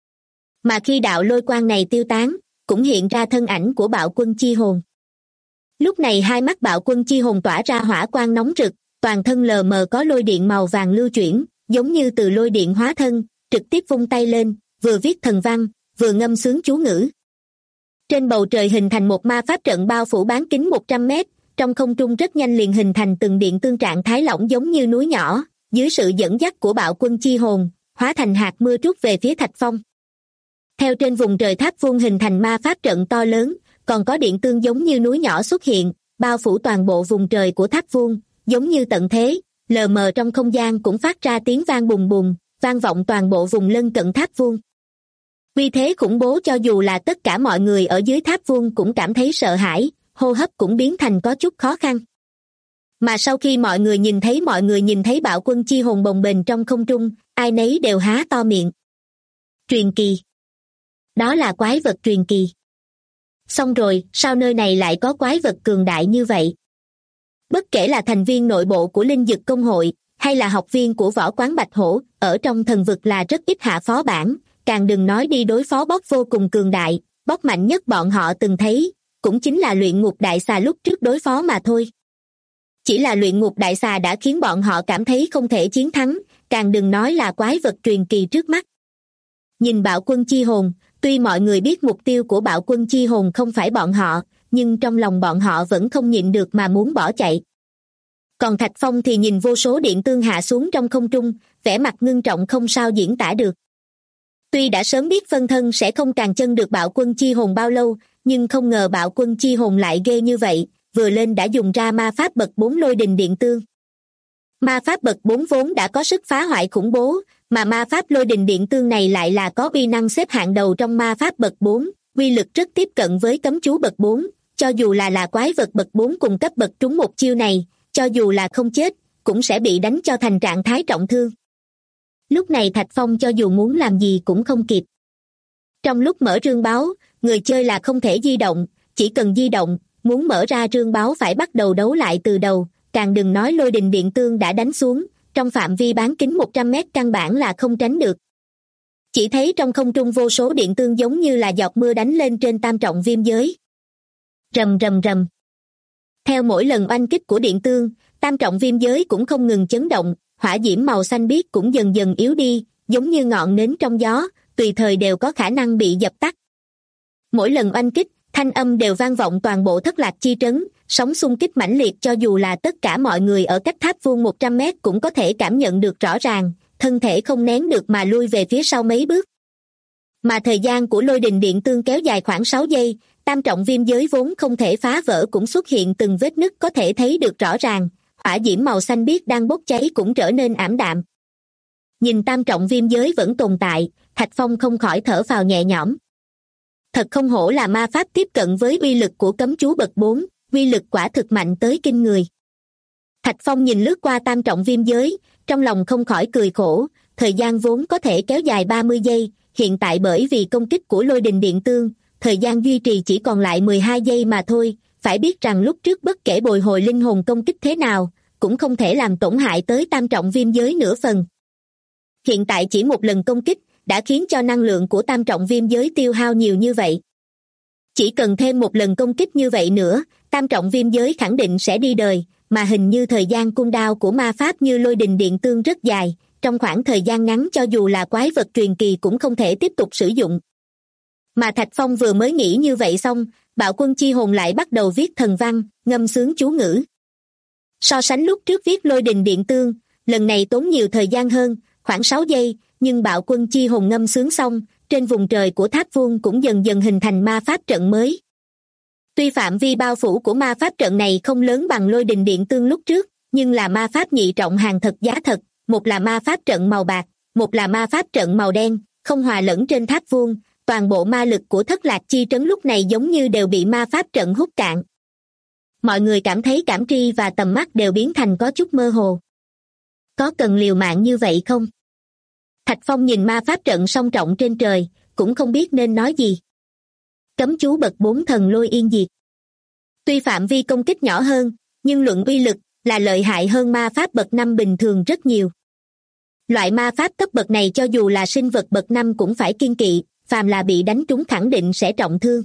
Mà khi đạo lôi quang này tiêu tán, cũng hiện ra thân ảnh của Bạo Quân Chi Hồn. Lúc này hai mắt Bạo Quân Chi Hồn tỏa ra hỏa quang nóng rực, toàn thân lờ mờ có lôi điện màu vàng lưu chuyển, giống như từ lôi điện hóa thân, trực tiếp vung tay lên, vừa viết thần văn, vừa ngâm sướng chú ngữ. Trên bầu trời hình thành một ma pháp trận bao phủ bán kính 100 mét, trong không trung rất nhanh liền hình thành từng điện tương trạng thái lỏng giống như núi nhỏ, dưới sự dẫn dắt của Bạo Quân Chi Hồn, hóa thành hạt mưa trút về phía Thạch Phong. Theo trên vùng trời tháp vuông hình thành ma pháp trận to lớn, còn có điện tương giống như núi nhỏ xuất hiện, bao phủ toàn bộ vùng trời của tháp vuông, giống như tận thế, lờ mờ trong không gian cũng phát ra tiếng vang bùng bùng, vang vọng toàn bộ vùng lân cận tháp vuông. Uy thế khủng bố cho dù là tất cả mọi người ở dưới tháp vuông cũng cảm thấy sợ hãi, hô hấp cũng biến thành có chút khó khăn. Mà sau khi mọi người nhìn thấy Bạo Quân Chi Hồn bồng bềnh trong không trung, ai nấy đều há to miệng. Truyền kỳ. Đó là quái vật truyền kỳ. Xong rồi, sao nơi này lại có quái vật cường đại như vậy? Bất kể là thành viên nội bộ của Linh Dực Công hội, hay là học viên của võ quán Bạch Hổ, ở trong thần vực là rất ít hạ phó bản, càng đừng nói đi đối phó boss vô cùng cường đại, boss mạnh nhất bọn họ từng thấy, cũng chính là luyện ngục đại xà lúc trước đối phó mà thôi. Chỉ là luyện ngục đại xà đã khiến bọn họ cảm thấy không thể chiến thắng, càng đừng nói là quái vật truyền kỳ trước mắt. Nhìn Bạo Quân Chi Hồn, tuy mọi người biết mục tiêu của Bạo Quân Chi Hồn không phải bọn họ, nhưng trong lòng bọn họ vẫn không nhịn được mà muốn bỏ chạy. Còn Thạch Phong thì nhìn vô số điện tương hạ xuống trong không trung, vẻ mặt ngưng trọng không sao diễn tả được. Tuy đã sớm biết phân thân sẽ không càn chân được Bạo Quân Chi Hồn bao lâu, nhưng không ngờ Bạo Quân Chi Hồn lại ghê như vậy, vừa lên đã dùng ra ma pháp bậc 4 lôi đình điện tương. Ma pháp bậc 4 vốn đã có sức phá hoại khủng bố, mà ma pháp lôi đình điện tương này lại là có uy năng xếp hạng đầu trong ma pháp bậc 4, uy lực rất tiếp cận với cấm chú bậc 4, cho dù là quái vật bậc 4 cùng cấp bậc trúng một chiêu này, cho dù là không chết, cũng sẽ bị đánh cho thành trạng thái trọng thương. Lúc này Thạch Phong cho dù muốn làm gì cũng không kịp. Trong lúc mở rương báo, người chơi là không thể di động, chỉ cần di động, muốn mở ra rương báo phải bắt đầu đấu lại từ đầu, càng đừng nói lôi đình điện tương đã đánh xuống, trong phạm vi bán kính 100 mét căn bản là không tránh được. Chỉ thấy trong không trung vô số điện tương giống như là giọt mưa đánh lên trên tam trọng viêm giới. Rầm rầm rầm. Theo mỗi lần oanh kích của điện tương, tam trọng viêm giới cũng không ngừng chấn động, hỏa diễm màu xanh biếc cũng dần dần yếu đi, giống như ngọn nến trong gió, tùy thời đều có khả năng bị dập tắt. Mỗi lần oanh kích, thanh âm đều vang vọng toàn bộ Thất Lạc Chi trấn, sóng xung kích mãnh liệt cho dù là tất cả mọi người ở cách tháp vuông 100 mét cũng có thể cảm nhận được rõ ràng, thân thể không nén được mà lui về phía sau mấy bước. Mà thời gian của lôi đình điện tương kéo dài khoảng 6 giây, tam trọng viêm giới vốn không thể phá vỡ cũng xuất hiện từng vết nứt có thể thấy được rõ ràng, hỏa diễm màu xanh biếc đang bốc cháy cũng trở nên ảm đạm. Nhìn tam trọng viêm giới vẫn tồn tại, Thạch Phong không khỏi thở phào nhẹ nhõm. Thật không hổ là ma pháp tiếp cận với uy lực của cấm chú bậc 4, uy lực quả thực mạnh tới kinh người. Thạch Phong nhìn lướt qua tam trọng viêm giới, trong lòng không khỏi cười khổ, thời gian vốn có thể kéo dài 30 giây, hiện tại bởi vì công kích của lôi đình điện tương, thời gian duy trì chỉ còn lại 12 giây mà thôi, phải biết rằng lúc trước bất kể bồi hồi linh hồn công kích thế nào, cũng không thể làm tổn hại tới tam trọng viêm giới nửa phần. Hiện tại chỉ một lần công kích, đã khiến cho năng lượng của tam trọng viêm giới tiêu hao nhiều như vậy. Chỉ cần thêm một lần công kích như vậy nữa, tam trọng viêm giới khẳng định sẽ đi đời, mà hình như thời gian cooldown của ma pháp như lôi đình điện tương rất dài, trong khoảng thời gian ngắn cho dù là quái vật truyền kỳ cũng không thể tiếp tục sử dụng. Mà Thạch Phong vừa mới nghĩ như vậy xong, Bạo Quân Chi Hồn lại bắt đầu viết thần văn, ngâm sướng chú ngữ. So sánh lúc trước viết lôi đình điện tương, lần này tốn nhiều thời gian hơn, khoảng 6 giây, nhưng Bạo Quân Chi Hồn ngâm sướng xong, trên vùng trời của tháp vuông cũng dần dần hình thành ma pháp trận mới. Tuy phạm vi bao phủ của ma pháp trận này không lớn bằng lôi đình điện tương lúc trước, nhưng là ma pháp nhị trọng hàng thật giá thật, một là ma pháp trận màu bạc, một là ma pháp trận màu đen, không hòa lẫn trên tháp vuông, toàn bộ ma lực của Thất Lạc Chi trấn lúc này giống như đều bị ma pháp trận hút cạn. Mọi người cảm thấy cảm tri và tầm mắt đều biến thành có chút mơ hồ. Có cần liều mạng như vậy không? Thạch Phong nhìn ma pháp trận song trọng trên trời, cũng không biết nên nói gì. Cấm chú bậc 4 thần lôi yên diệt. Tuy phạm vi công kích nhỏ hơn, nhưng luận uy lực là lợi hại hơn ma pháp bậc 5 bình thường rất nhiều. Loại ma pháp cấp bậc này cho dù là sinh vật bậc 5 cũng phải kiêng kỵ, phàm là bị đánh trúng khẳng định sẽ trọng thương.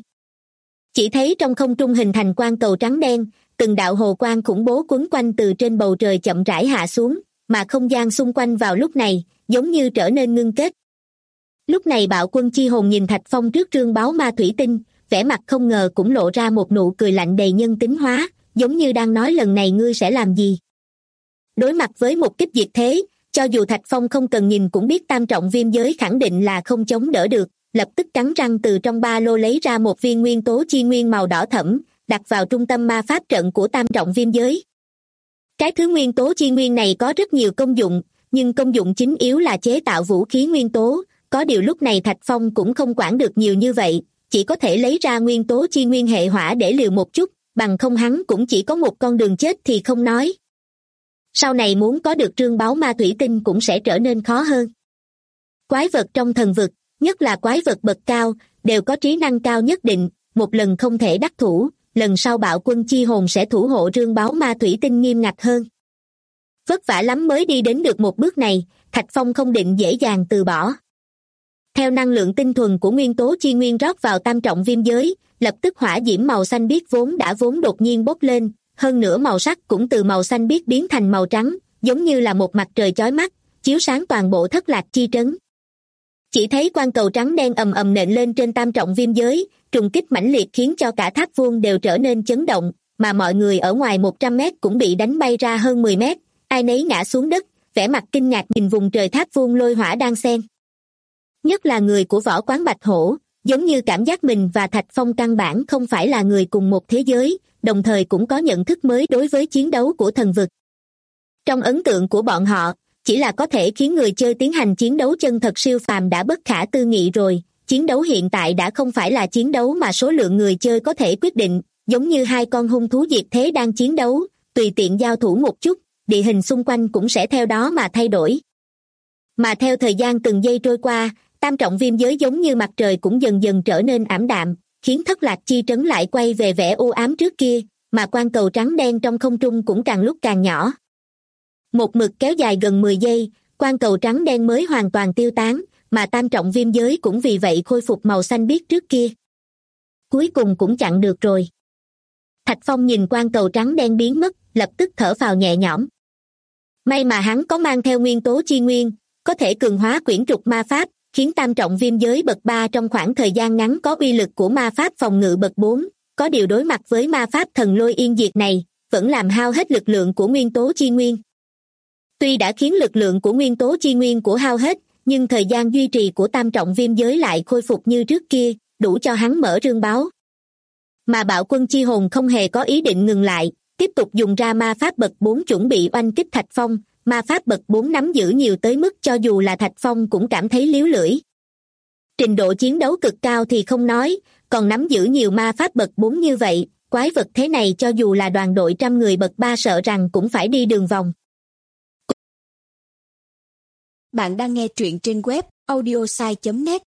Chỉ thấy trong không trung hình thành quang cầu trắng đen, từng đạo hồ quang khủng bố quấn quanh từ trên bầu trời chậm rãi hạ xuống, mà không gian xung quanh vào lúc này giống như trở nên ngưng kết. Lúc này Bạo Quân Chi Hồn nhìn Thạch Phong trước trương báo ma thủy tinh, vẻ mặt không ngờ cũng lộ ra một nụ cười lạnh đầy nhân tính hóa, giống như đang nói lần này ngươi sẽ làm gì. Đối mặt với một kích diệt thế, cho dù Thạch Phong không cần nhìn cũng biết tam trọng viêm giới khẳng định là không chống đỡ được, lập tức cắn răng từ trong ba lô lấy ra một viên nguyên tố chi nguyên màu đỏ thẫm, đặt vào trung tâm ma pháp trận của tam trọng viêm giới. Cái thứ nguyên tố chi nguyên này có rất nhiều công dụng, nhưng công dụng chính yếu là chế tạo vũ khí nguyên tố, có điều lúc này Thạch Phong cũng không quản được nhiều như vậy, chỉ có thể lấy ra nguyên tố chi nguyên hệ hỏa để liều một chút, bằng không hắn cũng chỉ có một con đường chết thì không nói. Sau này muốn có được trương báu ma thủy tinh cũng sẽ trở nên khó hơn. Quái vật trong thần vực, nhất là quái vật bậc cao, đều có trí năng cao nhất định, một lần không thể đắc thủ, lần sau Bạo Quân Chi Hồn sẽ thủ hộ trương báu ma thủy tinh nghiêm ngặt hơn. Vất vả lắm mới đi đến được một bước này, Thạch Phong không định dễ dàng từ bỏ. Theo năng lượng tinh thuần của nguyên tố chi nguyên rót vào tam trọng viêm giới, lập tức hỏa diễm màu xanh biếc vốn đột nhiên bốc lên, hơn nữa màu sắc cũng từ màu xanh biếc biến thành màu trắng, giống như là một mặt trời chói mắt, chiếu sáng toàn bộ Thất Lạc Chi trấn. Chỉ thấy quang cầu trắng đen ầm ầm nện lên trên tam trọng viêm giới, trùng kích mãnh liệt khiến cho cả tháp vuông đều trở nên chấn động, mà mọi người ở ngoài 100 mét cũng bị đánh bay ra hơn 10 mét, ai nấy ngã xuống đất, vẻ mặt kinh ngạc nhìn vùng trời tháp vuông lôi hỏa đang xen. Nhất là người của Võ Quán Bạch Hổ, giống như cảm giác mình và Thạch Phong căn bản không phải là người cùng một thế giới, đồng thời cũng có nhận thức mới đối với chiến đấu của thần vực. Trong ấn tượng của bọn họ, chỉ là có thể khiến người chơi tiến hành chiến đấu chân thật siêu phàm đã bất khả tư nghị rồi. Chiến đấu hiện tại đã không phải là chiến đấu mà số lượng người chơi có thể quyết định, giống như hai con hung thú diệt thế đang chiến đấu, tùy tiện giao thủ một chút, địa hình xung quanh cũng sẽ theo đó mà thay đổi. Mà theo thời gian từng giây trôi qua, tam trọng viêm giới giống như mặt trời cũng dần dần trở nên ảm đạm, khiến Thất Lạc Chi Trấn lại quay về vẻ u ám trước kia, mà quang cầu trắng đen trong không trung cũng càng lúc càng nhỏ. Một mực kéo dài gần 10 giây, quang cầu trắng đen mới hoàn toàn tiêu tán, mà tam trọng viêm giới cũng vì vậy khôi phục màu xanh biếc trước kia. Cuối cùng cũng chặn được rồi. Thạch Phong nhìn quang cầu trắng đen biến mất, lập tức thở phào nhẹ nhõm. May mà hắn có mang theo nguyên tố chi nguyên, có thể cường hóa quyển trục ma pháp, khiến tam trọng viêm giới bậc 3 trong khoảng thời gian ngắn có uy lực của ma pháp phòng ngự bậc 4, có điều đối mặt với ma pháp thần lôi yên diệt này, vẫn làm hao hết lực lượng của nguyên tố chi nguyên. Tuy đã khiến lực lượng của nguyên tố chi nguyên của hao hết, nhưng thời gian duy trì của tam trọng viêm giới lại khôi phục như trước kia, đủ cho hắn mở rương báo. Mà Bạo Quân chi hồn không hề có ý định ngừng lại, tiếp tục dùng ra ma pháp bậc 4 chuẩn bị oanh kích Thạch Phong, ma pháp bậc 4 nắm giữ nhiều tới mức cho dù là Thạch Phong cũng cảm thấy líu lưỡi. Trình độ chiến đấu cực cao thì không nói, còn nắm giữ nhiều ma pháp bậc 4 như vậy, quái vật thế này cho dù là đoàn đội 100 người bậc 3 sợ rằng cũng phải đi đường vòng. Bạn đang nghe truyện trên web audiosai.net.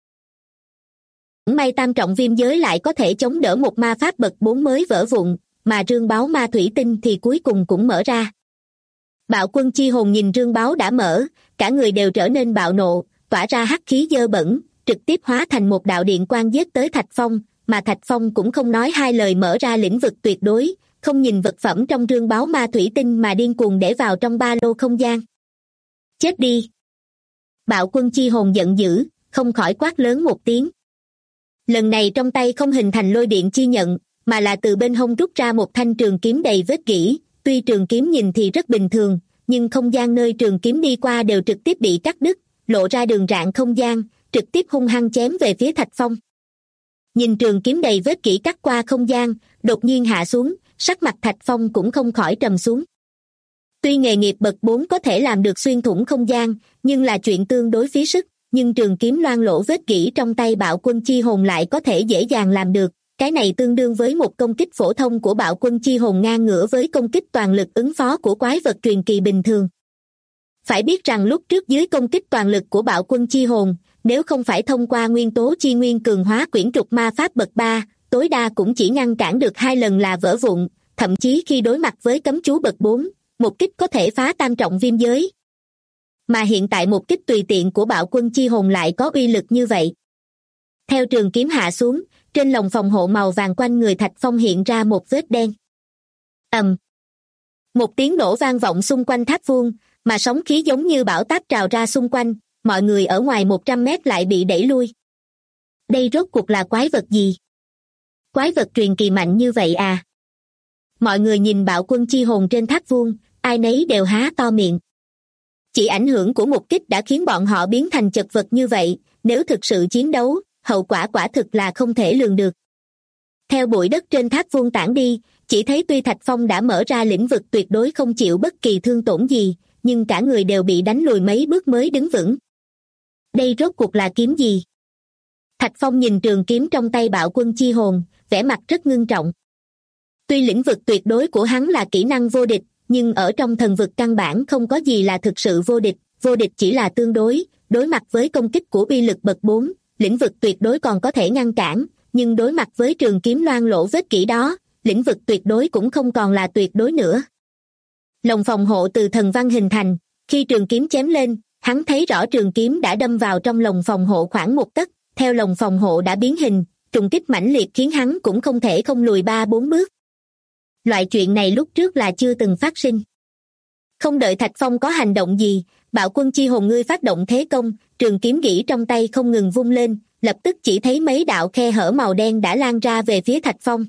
May tam trọng viêm giới lại có thể chống đỡ một ma pháp bậc 4 mới vỡ vụn, mà rương báo ma thủy tinh thì cuối cùng cũng mở ra. Bạo Quân chi hồn nhìn rương báo đã mở, cả người đều trở nên bạo nộ, tỏa ra hắc khí dơ bẩn, trực tiếp hóa thành một đạo điện quang giết tới Thạch Phong, mà Thạch Phong cũng không nói hai lời mở ra lĩnh vực tuyệt đối, không nhìn vật phẩm trong rương báo ma thủy tinh mà điên cuồng để vào trong ba lô không gian. Chết đi! Bạo Quân chi hồn giận dữ, không khỏi quát lớn một tiếng. Lần này trong tay không hình thành lôi điện chi nhận, mà là từ bên hông rút ra một thanh trường kiếm đầy vết gỉ. Tuy trường kiếm nhìn thì rất bình thường, nhưng không gian nơi trường kiếm đi qua đều trực tiếp bị cắt đứt, lộ ra đường rạn không gian, trực tiếp hung hăng chém về phía Thạch Phong. Nhìn trường kiếm đầy vết gỉ cắt qua không gian, đột nhiên hạ xuống, sắc mặt Thạch Phong cũng không khỏi trầm xuống. Tuy nghề nghiệp bậc 4 có thể làm được xuyên thủng không gian, nhưng là chuyện tương đối phí sức, nhưng trường kiếm loang lỗ vết gỉ trong tay Bạo Quân chi hồn lại có thể dễ dàng làm được. Cái này tương đương với một công kích phổ thông của Bạo Quân chi hồn ngang ngửa với công kích toàn lực ứng phó của quái vật truyền kỳ bình thường. Phải biết rằng lúc trước dưới công kích toàn lực của Bạo Quân chi hồn, nếu không phải thông qua nguyên tố chi nguyên cường hóa quyển trục ma pháp bậc 3, tối đa cũng chỉ ngăn cản được 2 lần là vỡ vụn, thậm chí khi đối mặt với cấm chú bậc 4, một kích có thể phá tam trọng viêm giới. Mà hiện tại một kích tùy tiện của Bạo Quân chi hồn lại có uy lực như vậy. Theo trường kiếm hạ xuống, trên lồng phòng hộ màu vàng quanh người Thạch Phong hiện ra một vết đen. Ầm. Một tiếng nổ vang vọng xung quanh tháp vuông, mà sóng khí giống như bão táp trào ra xung quanh, mọi người ở ngoài 100 mét lại bị đẩy lui. Đây rốt cuộc là quái vật gì? Quái vật truyền kỳ mạnh như vậy à? Mọi người nhìn Bạo Quân chi hồn trên tháp vuông, ai nấy đều há to miệng. Chỉ ảnh hưởng của một kích đã khiến bọn họ biến thành chật vật như vậy, nếu thực sự chiến đấu, hậu quả quả thực là không thể lường được. Theo bụi đất trên tháp vuông tản đi, chỉ thấy tuy Thạch Phong đã mở ra lĩnh vực tuyệt đối không chịu bất kỳ thương tổn gì, nhưng cả người đều bị đánh lùi mấy bước mới đứng vững. Đây rốt cuộc là kiếm gì? Thạch Phong nhìn trường kiếm trong tay Bạo Quân chi hồn, vẻ mặt rất ngưng trọng. Tuy lĩnh vực tuyệt đối của hắn là kỹ năng vô địch, nhưng ở trong thần vực căn bản không có gì là thực sự vô địch chỉ là tương đối, đối mặt với công kích của uy lực bậc 4, lĩnh vực tuyệt đối còn có thể ngăn cản, nhưng đối mặt với trường kiếm loang lỗ vết kỹ đó, lĩnh vực tuyệt đối cũng không còn là tuyệt đối nữa. Lồng phòng hộ từ thần văn hình thành, khi trường kiếm chém lên, hắn thấy rõ trường kiếm đã đâm vào trong lồng phòng hộ khoảng 1 tấc, theo lồng phòng hộ đã biến hình, trùng kích mãnh liệt khiến hắn cũng không thể không lùi 3-4 bước. Loại chuyện này lúc trước là chưa từng phát sinh. Không đợi Thạch Phong có hành động gì, Bạo Quân chi hồn ngươi phát động thế công, trường kiếm gỉ trong tay không ngừng vung lên, lập tức chỉ thấy mấy đạo khe hở màu đen đã lan ra về phía Thạch Phong.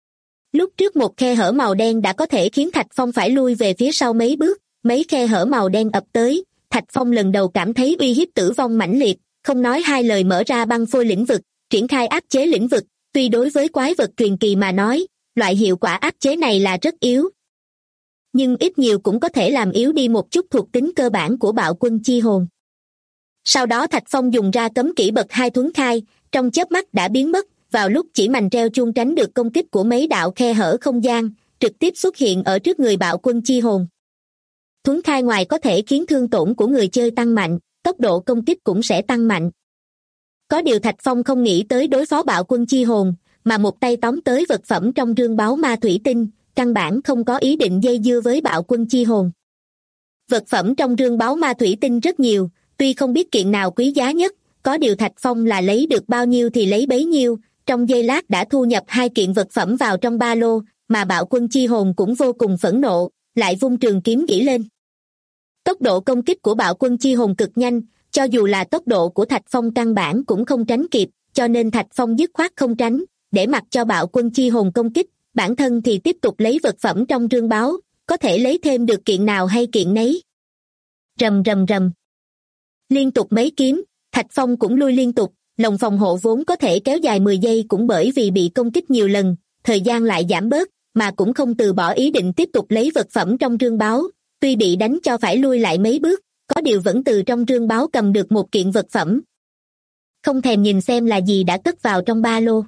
Lúc trước một khe hở màu đen đã có thể khiến Thạch Phong phải lui về phía sau mấy bước, mấy khe hở màu đen ập tới, Thạch Phong lần đầu cảm thấy uy hiếp tử vong mãnh liệt, không nói hai lời mở ra băng phôi lĩnh vực, triển khai áp chế lĩnh vực, tuy đối với quái vật truyền kỳ mà nói, Loại hiệu quả áp chế này là rất yếu, nhưng ít nhiều cũng có thể làm yếu đi một chút thuộc tính cơ bản của bạo quân chi hồn. Sau đó Thạch Phong dùng ra cấm kỹ bậc 2 thuấn khai, trong chớp mắt đã biến mất, vào lúc chỉ mành treo chuông tránh được công kích của mấy đạo khe hở không gian, trực tiếp xuất hiện ở trước người bạo quân chi hồn. Thuấn khai ngoài có thể khiến thương tổn của người chơi tăng mạnh, tốc độ công kích cũng sẽ tăng mạnh. Có điều Thạch Phong không nghĩ tới đối phó bạo quân chi hồn, mà một tay tóm tới vật phẩm trong rương báu ma thủy tinh, căn bản không có ý định dây dưa với bạo quân chi hồn. Vật phẩm trong rương báu ma thủy tinh rất nhiều, tuy không biết kiện nào quý giá nhất, có điều Thạch Phong là lấy được bao nhiêu thì lấy bấy nhiêu, trong giây lát đã thu nhập 2 kiện vật phẩm vào trong ba lô, mà bạo quân chi hồn cũng vô cùng phẫn nộ, lại vung trường kiếm gỉ lên. Tốc độ công kích của bạo quân chi hồn cực nhanh, cho dù là tốc độ của Thạch Phong căn bản cũng không tránh kịp, cho nên Thạch Phong dứt khoát không tránh, để mặc cho bạo quân chi hồn công kích, bản thân thì tiếp tục lấy vật phẩm trong rương báu, có thể lấy thêm được kiện nào hay kiện nấy. Rầm rầm rầm. Liên tục mấy kiếm, Thạch Phong cũng lui liên tục, lồng phòng hộ vốn có thể kéo dài 10 giây cũng bởi vì bị công kích nhiều lần, thời gian lại giảm bớt, mà cũng không từ bỏ ý định tiếp tục lấy vật phẩm trong rương báu, tuy bị đánh cho phải lui lại mấy bước, có điều vẫn từ trong rương báu cầm được một kiện vật phẩm. Không thèm nhìn xem là gì đã cất vào trong ba lô.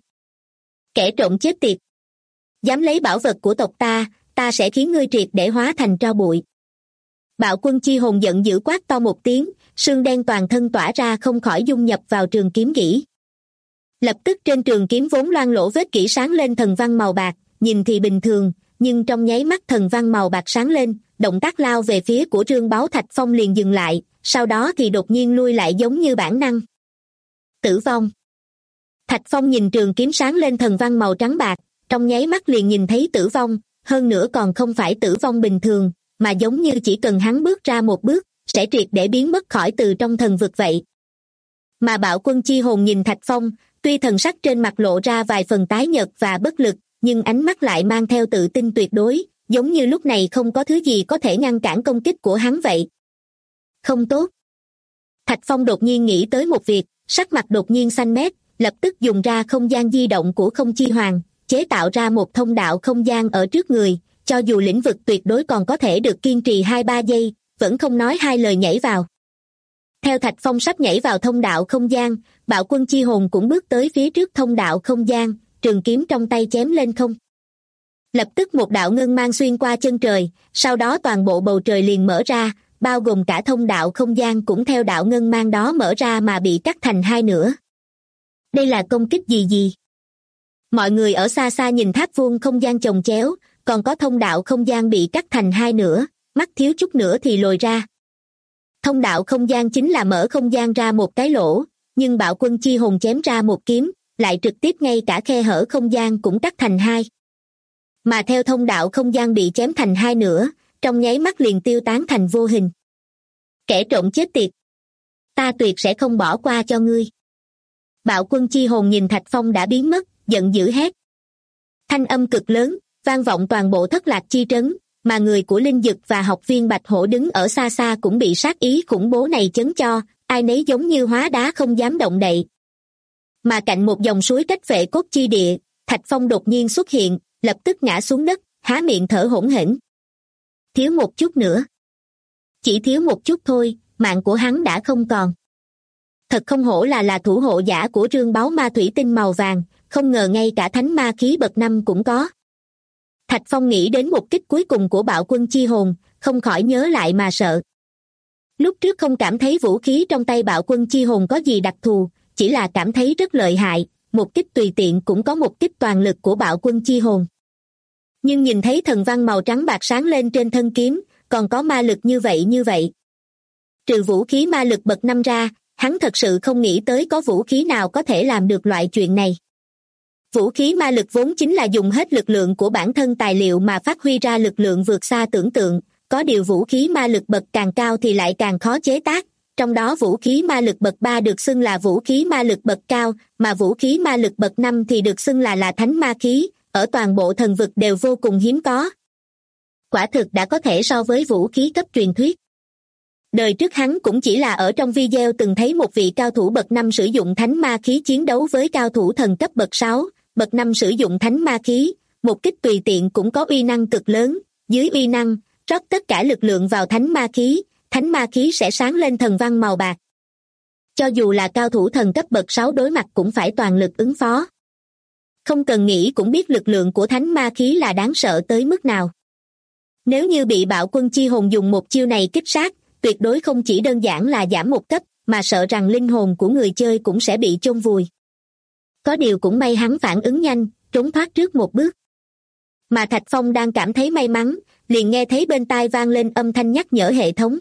Kẻ trộm chết tiệt! Dám lấy bảo vật của tộc ta sẽ khiến ngươi triệt để hóa thành tro bụi. Bạo quân chi hồn giận dữ quát to một tiếng, sương đen toàn thân tỏa ra không khỏi dung nhập vào trường kiếm gỉ. Lập tức trên trường kiếm vốn loang lỗ vết kỹ sáng lên thần văn màu bạc, nhìn thì bình thường, nhưng trong nháy mắt thần văn màu bạc sáng lên, động tác lao về phía của rương báu Thạch Phong liền dừng lại, sau đó thì đột nhiên lui lại giống như bản năng. Tử vong. Thạch Phong nhìn trường kiếm sáng lên thần văn màu trắng bạc, trong nháy mắt liền nhìn thấy tử vong, hơn nữa còn không phải tử vong bình thường, mà giống như chỉ cần hắn bước ra một bước, sẽ triệt để biến mất khỏi từ trong thần vực vậy. Mà bạo quân chi hồn nhìn Thạch Phong, tuy thần sắc trên mặt lộ ra vài phần tái nhợt và bất lực, nhưng ánh mắt lại mang theo tự tin tuyệt đối, giống như lúc này không có thứ gì có thể ngăn cản công kích của hắn vậy. Không tốt. Thạch Phong đột nhiên nghĩ tới một việc, sắc mặt đột nhiên xanh mét, lập tức dùng ra không gian di động của không chi hoàng, chế tạo ra một thông đạo không gian ở trước người, cho dù lĩnh vực tuyệt đối còn có thể được kiên trì 2-3 giây, vẫn không nói hai lời nhảy vào. Theo Thạch Phong sắp nhảy vào thông đạo không gian, bạo quân chi hồn cũng bước tới phía trước thông đạo không gian, trường kiếm trong tay chém lên không. Lập tức một đạo ngân mang xuyên qua chân trời, sau đó toàn bộ bầu trời liền mở ra, bao gồm cả thông đạo không gian cũng theo đạo ngân mang đó mở ra mà bị cắt thành hai nửa. Đây là công kích gì? Mọi người ở xa xa nhìn tháp vuông không gian chồng chéo, còn có thông đạo không gian bị cắt thành hai nửa, mắt thiếu chút nữa thì lồi ra. Thông đạo không gian chính là mở không gian ra một cái lỗ, nhưng bạo quân chi hồn chém ra một kiếm, lại trực tiếp ngay cả khe hở không gian cũng cắt thành hai. Mà theo thông đạo không gian bị chém thành hai nửa, trong nháy mắt liền tiêu tán thành vô hình. Kẻ trộm chết tiệt! Ta tuyệt sẽ không bỏ qua cho ngươi. Bạo quân chi hồn nhìn Thạch Phong đã biến mất, giận dữ hét. Thanh âm cực lớn, vang vọng toàn bộ Thất Lạc chi trấn, mà người của Linh Dực và học viên Bạch Hổ đứng ở xa xa cũng bị sát ý khủng bố này chấn cho, ai nấy giống như hóa đá không dám động đậy. Mà cạnh một dòng suối cách Vệ Cốt chi địa, Thạch Phong đột nhiên xuất hiện, lập tức ngã xuống đất, há miệng thở hổn hển. Thiếu một chút nữa. Chỉ thiếu một chút thôi, mạng của hắn đã không còn. Thật không hổ là thủ hộ giả của rương báu ma thủy tinh màu vàng, không ngờ ngay cả thánh ma khí bậc 5 cũng có. Thạch Phong nghĩ đến một kích cuối cùng của bạo quân chi hồn, không khỏi nhớ lại mà sợ. Lúc trước không cảm thấy vũ khí trong tay bạo quân chi hồn có gì đặc thù, chỉ là cảm thấy rất lợi hại, một kích tùy tiện cũng có một kích toàn lực của bạo quân chi hồn. Nhưng nhìn thấy thần văn màu trắng bạc sáng lên trên thân kiếm, còn có ma lực như vậy. Trừ vũ khí ma lực bậc 5 ra, hắn thật sự không nghĩ tới có vũ khí nào có thể làm được loại chuyện này. Vũ khí ma lực vốn chính là dùng hết lực lượng của bản thân tài liệu mà phát huy ra lực lượng vượt xa tưởng tượng, có điều vũ khí ma lực bậc càng cao thì lại càng khó chế tác, trong đó vũ khí ma lực bậc 3 được xưng là vũ khí ma lực bậc cao, mà vũ khí ma lực bậc 5 thì được xưng là thánh ma khí, ở toàn bộ thần vực đều vô cùng hiếm có. Quả thực đã có thể so với vũ khí cấp truyền thuyết. Đời trước hắn cũng chỉ là ở trong video từng thấy một vị cao thủ bậc 5 sử dụng thánh ma khí chiến đấu với cao thủ thần cấp bậc 6, bậc 5 sử dụng thánh ma khí, một kích tùy tiện cũng có uy năng cực lớn, dưới uy năng, rót tất cả lực lượng vào thánh ma khí sẽ sáng lên thần văn màu bạc. Cho dù là cao thủ thần cấp bậc 6 đối mặt cũng phải toàn lực ứng phó. Không cần nghĩ cũng biết lực lượng của thánh ma khí là đáng sợ tới mức nào. Nếu như bị Bạo Quân Chi Hồn dùng một chiêu này kích sát, tuyệt đối không chỉ đơn giản là giảm một cấp, mà sợ rằng linh hồn của người chơi cũng sẽ bị chôn vùi. Có điều cũng may hắn phản ứng nhanh, trốn thoát trước một bước. Mà Thạch Phong đang cảm thấy may mắn, liền nghe thấy bên tai vang lên âm thanh nhắc nhở hệ thống.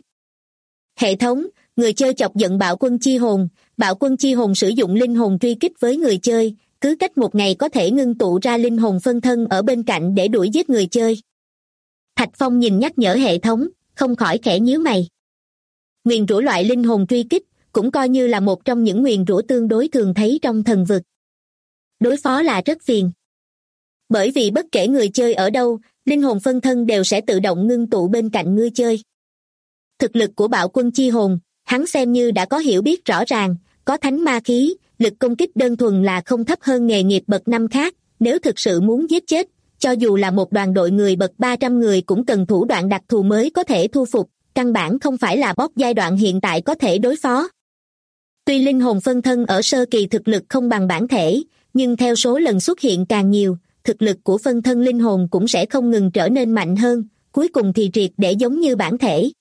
Hệ thống, người chơi chọc giận Bạo Quân Chi Hồn. Bạo Quân Chi Hồn sử dụng linh hồn truy kích với người chơi, cứ cách một ngày có thể ngưng tụ ra linh hồn phân thân ở bên cạnh để đuổi giết người chơi. Thạch Phong nhìn nhắc nhở hệ thống, không khỏi khẽ nhíu mày. Nguyền rủa loại linh hồn truy kích cũng coi như là một trong những nguyền rủa tương đối thường thấy trong thần vực. Đối phó là rất phiền. Bởi vì bất kể người chơi ở đâu, linh hồn phân thân đều sẽ tự động ngưng tụ bên cạnh người chơi. Thực lực của Bạo Quân Chi Hồn, hắn xem như đã có hiểu biết rõ ràng, có thánh ma khí, lực công kích đơn thuần là không thấp hơn nghề nghiệp bậc 5 khác, nếu thực sự muốn giết chết, cho dù là một đoàn đội người bậc 300 người cũng cần thủ đoạn đặc thù mới có thể thu phục, căn bản không phải là boss giai đoạn hiện tại có thể đối phó. Tuy linh hồn phân thân ở sơ kỳ thực lực không bằng bản thể, nhưng theo số lần xuất hiện càng nhiều, thực lực của phân thân linh hồn cũng sẽ không ngừng trở nên mạnh hơn, cuối cùng thì triệt để giống như bản thể.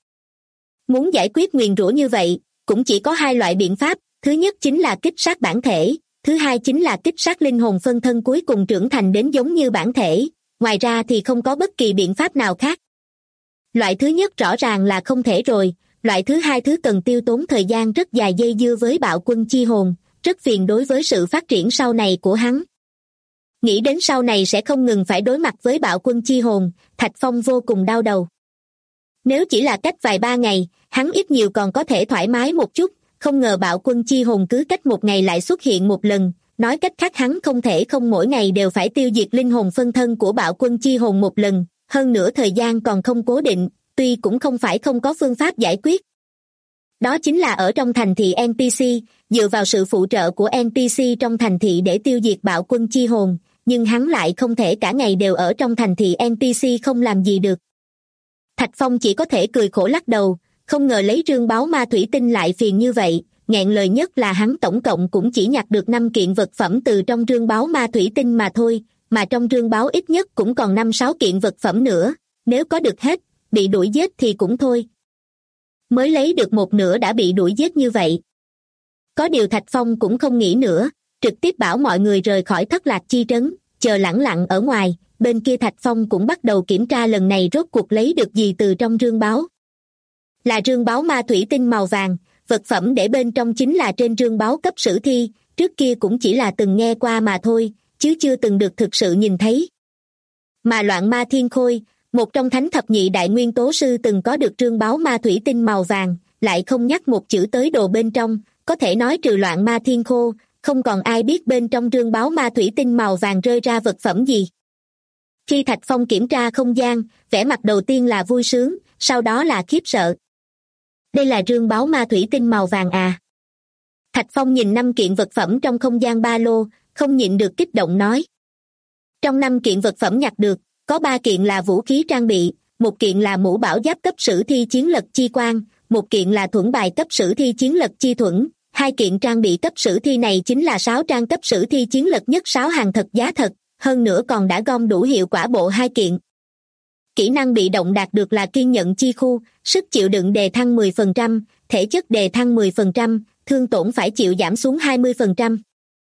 Muốn giải quyết nguyền rủa như vậy, cũng chỉ có hai loại biện pháp, thứ nhất chính là kích sát bản thể, thứ hai chính là kích sát linh hồn phân thân cuối cùng trưởng thành đến giống như bản thể, ngoài ra thì không có bất kỳ biện pháp nào khác. Loại thứ nhất rõ ràng là không thể rồi, loại thứ hai thứ cần tiêu tốn thời gian rất dài dây dưa với Bạo Quân Chi Hồn, rất phiền đối với sự phát triển sau này của hắn. Nghĩ đến sau này sẽ không ngừng phải đối mặt với Bạo Quân Chi Hồn, Thạch Phong vô cùng đau đầu. Nếu chỉ là cách vài ba ngày, hắn ít nhiều còn có thể thoải mái một chút, không ngờ Bạo Quân Chi Hồn cứ cách một ngày lại xuất hiện một lần, nói cách khác hắn không thể không mỗi ngày đều phải tiêu diệt linh hồn phân thân của Bạo Quân Chi Hồn một lần, hơn nữa thời gian còn không cố định, tuy cũng không phải không có phương pháp giải quyết. Đó chính là ở trong thành thị NPC, dựa vào sự phụ trợ của NPC trong thành thị để tiêu diệt Bạo Quân Chi Hồn, nhưng hắn lại không thể cả ngày đều ở trong thành thị NPC không làm gì được. Thạch Phong chỉ có thể cười khổ lắc đầu, không ngờ lấy trương báo ma thủy tinh lại phiền như vậy, nghẹn lời nhất là hắn tổng cộng cũng chỉ nhặt được 5 kiện vật phẩm từ trong trương báo ma thủy tinh mà thôi, mà trong trương báo ít nhất cũng còn 5-6 kiện vật phẩm nữa, nếu có được hết, bị đuổi giết thì cũng thôi. Mới lấy được một nửa đã bị đuổi giết như vậy. Có điều Thạch Phong cũng không nghĩ nữa, trực tiếp bảo mọi người rời khỏi Thất Lạc Chi Trấn, chờ lẳng lặng ở ngoài, bên kia Thạch Phong cũng bắt đầu kiểm tra lần này rốt cuộc lấy được gì từ trong rương báo. Là rương báo ma thủy tinh màu vàng, vật phẩm để bên trong chính là trên rương báo cấp sử thi, trước kia cũng chỉ là từng nghe qua mà thôi, chứ chưa từng được thực sự nhìn thấy. Mà Loạn Ma Thiên Khôi, một trong thánh thập nhị đại nguyên tố sư từng có được rương báo ma thủy tinh màu vàng, lại không nhắc một chữ tới đồ bên trong, có thể nói trừ Loạn Ma Thiên Khô, không còn ai biết bên trong rương báo ma thủy tinh màu vàng rơi ra vật phẩm gì. Khi Thạch Phong kiểm tra không gian, vẻ mặt đầu tiên là vui sướng, sau đó là khiếp sợ. Đây là rương báo ma thủy tinh màu vàng à? Thạch Phong nhìn 5 kiện vật phẩm trong không gian ba lô, không nhịn được kích động nói. Trong 5 kiện vật phẩm nhặt được, có 3 kiện là vũ khí trang bị, 1 kiện là mũ bảo giáp cấp sử thi chiến lực chi quan, 1 kiện là thuẫn bài cấp sử thi chiến lực chi thuẫn, 2 kiện trang bị cấp sử thi này chính là 6 trang cấp sử thi chiến lực nhất 6 hàng thật giá thật, hơn nữa còn đã gom đủ hiệu quả bộ 2 kiện. Kỹ năng bị động đạt được là kiên nhẫn chi khu, sức chịu đựng đề thăng 10%, thể chất đề thăng 10%, thương tổn phải chịu giảm xuống 20%.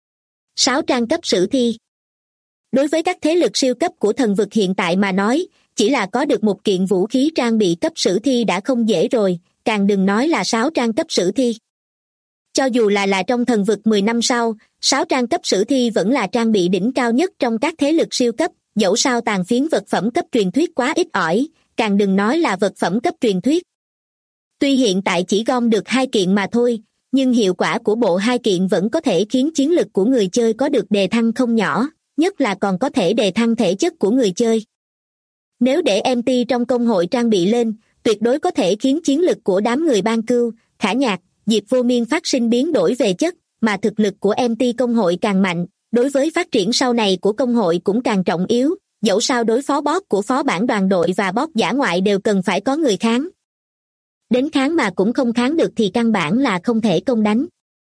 6 trang cấp sử thi. Đối với các thế lực siêu cấp của thần vực hiện tại mà nói, chỉ là có được 1 kiện vũ khí trang bị cấp sử thi đã không dễ rồi, càng đừng nói là 6 trang cấp sử thi. Cho dù là trong thần vực 10 năm sau, 6 trang cấp sử thi vẫn là trang bị đỉnh cao nhất trong các thế lực siêu cấp, dẫu sao tàn phiến vật phẩm cấp truyền thuyết quá ít ỏi, càng đừng nói là vật phẩm cấp truyền thuyết. Tuy hiện tại chỉ gom được 2 kiện mà thôi, nhưng hiệu quả của bộ 2 kiện vẫn có thể khiến chiến lực của người chơi có được đề thăng không nhỏ, nhất là còn có thể đề thăng thể chất của người chơi. Nếu để MT trong công hội trang bị lên, tuyệt đối có thể khiến chiến lực của đám người Ban Cưu, Khả Nhạc, Diệp Vô Miên phát sinh biến đổi về chất, mà thực lực của MT công hội càng mạnh, đối với phát triển sau này của công hội cũng càng trọng yếu, dẫu sao đối phó boss của phó bản đoàn đội và boss dã ngoại đều cần phải có người kháng. Đến kháng mà cũng không kháng được thì căn bản là không thể công đánh.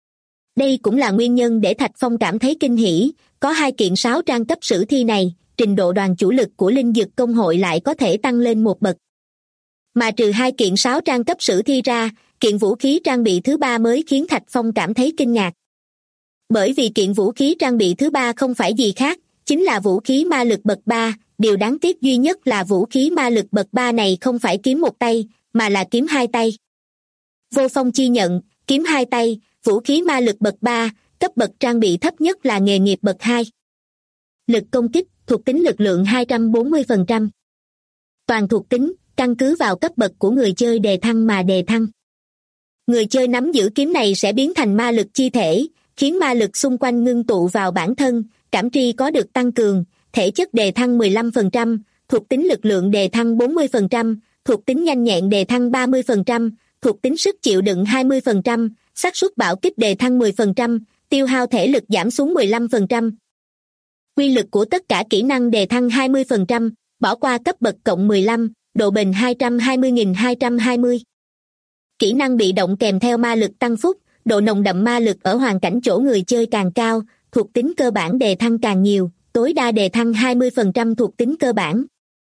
Đây cũng là nguyên nhân để Thạch Phong cảm thấy kinh hỉ, có 2 kiện 6 trang cấp sử thi này, trình độ đoàn chủ lực của Linh Dực Công hội lại có thể tăng lên một bậc. Mà trừ 2 kiện 6 trang cấp sử thi ra, kiện vũ khí trang bị thứ 3 mới khiến Thạch Phong cảm thấy kinh ngạc. Bởi vì kiện vũ khí trang bị thứ 3 không phải gì khác, chính là vũ khí ma lực bậc 3, điều đáng tiếc duy nhất là vũ khí ma lực bậc 3 này không phải kiếm một tay, mà là kiếm 2 tay. Vô Phong chi nhận, kiếm 2 tay, vũ khí ma lực bậc 3, cấp bậc trang bị thấp nhất là nghề nghiệp bậc 2. Lực công kích, thuộc tính lực lượng 240%. Toàn thuộc tính, căn cứ vào cấp bậc của người chơi đề thăng mà đề thăng. Người chơi nắm giữ kiếm này sẽ biến thành ma lực chi thể, khiến ma lực xung quanh ngưng tụ vào bản thân, cảm tri có được tăng cường, thể chất đề thăng 15%, thuộc tính lực lượng đề thăng 40%, thuộc tính nhanh nhẹn đề thăng 30%, thuộc tính sức chịu đựng 20%, xác suất bạo kích đề thăng 10%, tiêu hao thể lực giảm xuống 15%. Quy lực của tất cả kỹ năng đề thăng 20%, bỏ qua cấp bậc cộng 15, độ bền 220.220. Kỹ năng bị động kèm theo ma lực tăng phúc, độ nồng đậm ma lực ở hoàn cảnh chỗ người chơi càng cao, thuộc tính cơ bản đề thăng càng nhiều, tối đa đề thăng 20% thuộc tính cơ bản.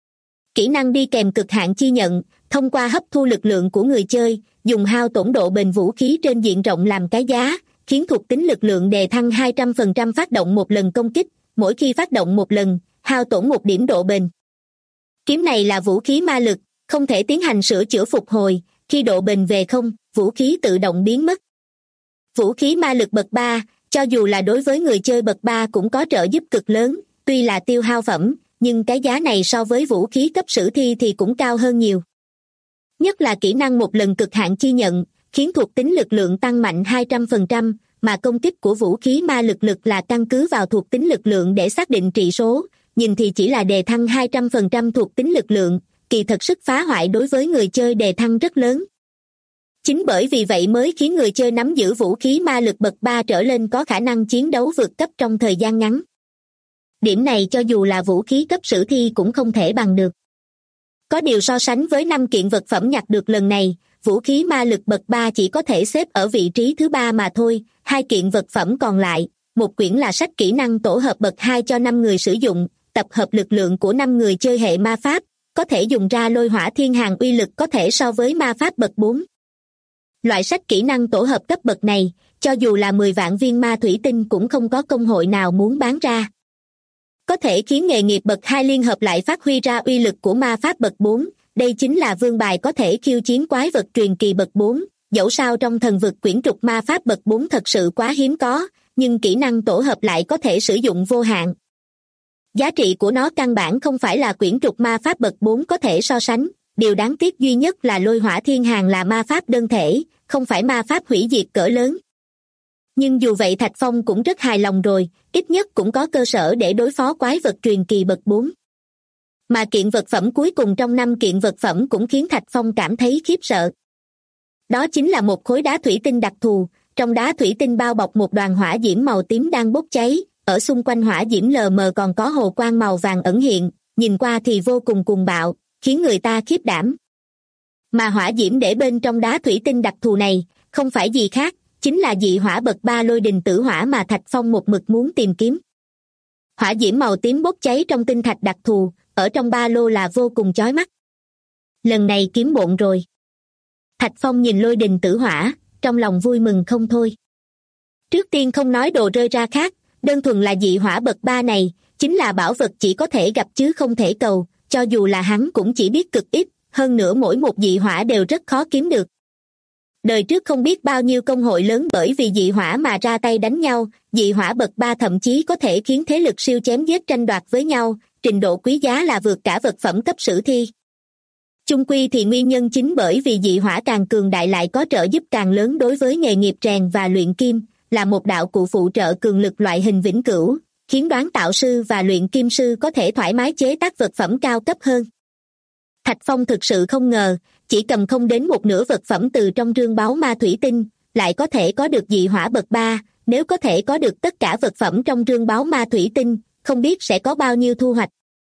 Kỹ năng đi kèm cực hạn chi nhận, thông qua hấp thu lực lượng của người chơi, dùng hao tổn độ bền vũ khí trên diện rộng làm cái giá, khiến thuộc tính lực lượng đề thăng 200% phát động một lần công kích, mỗi khi phát động một lần, hao tổn 1 điểm độ bền. Kiếm này là vũ khí ma lực, không thể tiến hành sửa chữa phục hồi, khi độ bền về không, vũ khí tự động biến mất. Vũ khí ma lực bậc 3, cho dù là đối với người chơi bậc 3 cũng có trợ giúp cực lớn, tuy là tiêu hao phẩm, nhưng cái giá này so với vũ khí cấp sử thi thì cũng cao hơn nhiều. Nhất là kỹ năng một lần cực hạn chi nhận, khiến thuộc tính lực lượng tăng mạnh 200%, mà công kích của vũ khí ma lực là căn cứ vào thuộc tính lực lượng để xác định trị số, nhìn thì chỉ là đề thăng 200% thuộc tính lực lượng, kỳ thật sức phá hoại đối với người chơi đề thăng rất lớn. Chính bởi vì vậy mới khiến người chơi nắm giữ vũ khí ma lực bậc 3 trở lên có khả năng chiến đấu vượt cấp trong thời gian ngắn. Điểm này cho dù là vũ khí cấp sử thi cũng không thể bằng được. Có điều so sánh với 5 kiện vật phẩm nhặt được lần này, vũ khí ma lực bậc 3 chỉ có thể xếp ở vị trí thứ 3 mà thôi, 2 kiện vật phẩm còn lại, một quyển là sách kỹ năng tổ hợp bậc 2 cho 5 người sử dụng, tập hợp lực lượng của 5 người chơi hệ ma pháp, có thể dùng ra lôi hỏa thiên hàn uy lực có thể so với ma pháp bậc 4. Loại sách kỹ năng tổ hợp cấp bậc này, cho dù là 10 vạn viên ma thủy tinh cũng không có công hội nào muốn bán ra. Có thể khiến nghề nghiệp bậc 2 liên hợp lại phát huy ra uy lực của ma pháp bậc 4, đây chính là vương bài có thể khiêu chiến quái vật truyền kỳ bậc 4, dẫu sao trong thần vực quyển trục ma pháp bậc 4 thật sự quá hiếm có, nhưng kỹ năng tổ hợp lại có thể sử dụng vô hạn. Giá trị của nó căn bản không phải là quyển trục ma pháp bậc 4 có thể so sánh, điều đáng tiếc duy nhất là lôi hỏa thiên hàn là ma pháp đơn thể, không phải ma pháp hủy diệt cỡ lớn. Nhưng dù vậy Thạch Phong cũng rất hài lòng rồi, ít nhất cũng có cơ sở để đối phó quái vật truyền kỳ bậc 4. Mà kiện vật phẩm cuối cùng trong 5 kiện vật phẩm cũng khiến Thạch Phong cảm thấy khiếp sợ. Đó chính là một khối đá thủy tinh đặc thù, trong đá thủy tinh bao bọc một đoàn hỏa diễm màu tím đang bốc cháy, ở xung quanh hỏa diễm lờ mờ còn có hồ quang màu vàng ẩn hiện, nhìn qua thì vô cùng cuồng bạo, khiến người ta khiếp đảm. Mà hỏa diễm để bên trong đá thủy tinh đặc thù này, không phải gì khác, chính là dị hỏa bậc 3 lôi đình tử hỏa mà Thạch Phong một mực muốn tìm kiếm. Hỏa diễm màu tím bốc cháy trong tinh thạch đặc thù, ở trong ba lô là vô cùng chói mắt. Lần này kiếm bộn rồi. Thạch Phong nhìn lôi đình tử hỏa, trong lòng vui mừng không thôi. Trước tiên không nói đồ rơi ra khác, đơn thuần là dị hỏa bậc 3 này, chính là bảo vật chỉ có thể gặp chứ không thể cầu, cho dù là hắn cũng chỉ biết cực ít, hơn nữa mỗi một dị hỏa đều rất khó kiếm được. Đời trước không biết bao nhiêu công hội lớn bởi vì dị hỏa mà ra tay đánh nhau, dị hỏa bậc 3 thậm chí có thể khiến thế lực siêu chém giết tranh đoạt với nhau, trình độ quý giá là vượt cả vật phẩm cấp sử thi. Chung quy thì nguyên nhân chính bởi vì dị hỏa càng cường đại lại có trợ giúp càng lớn đối với nghề nghiệp rèn và luyện kim, là một đạo cụ phụ trợ cường lực loại hình vĩnh cửu, khiến đoán tạo sư và luyện kim sư có thể thoải mái chế tác vật phẩm cao cấp hơn. Thạch Phong thực sự không ngờ, chỉ cầm không đến một nửa vật phẩm từ trong rương báu ma thủy tinh, lại có thể có được dị hỏa bậc 3, nếu có thể có được tất cả vật phẩm trong rương báu ma thủy tinh, không biết sẽ có bao nhiêu thu hoạch.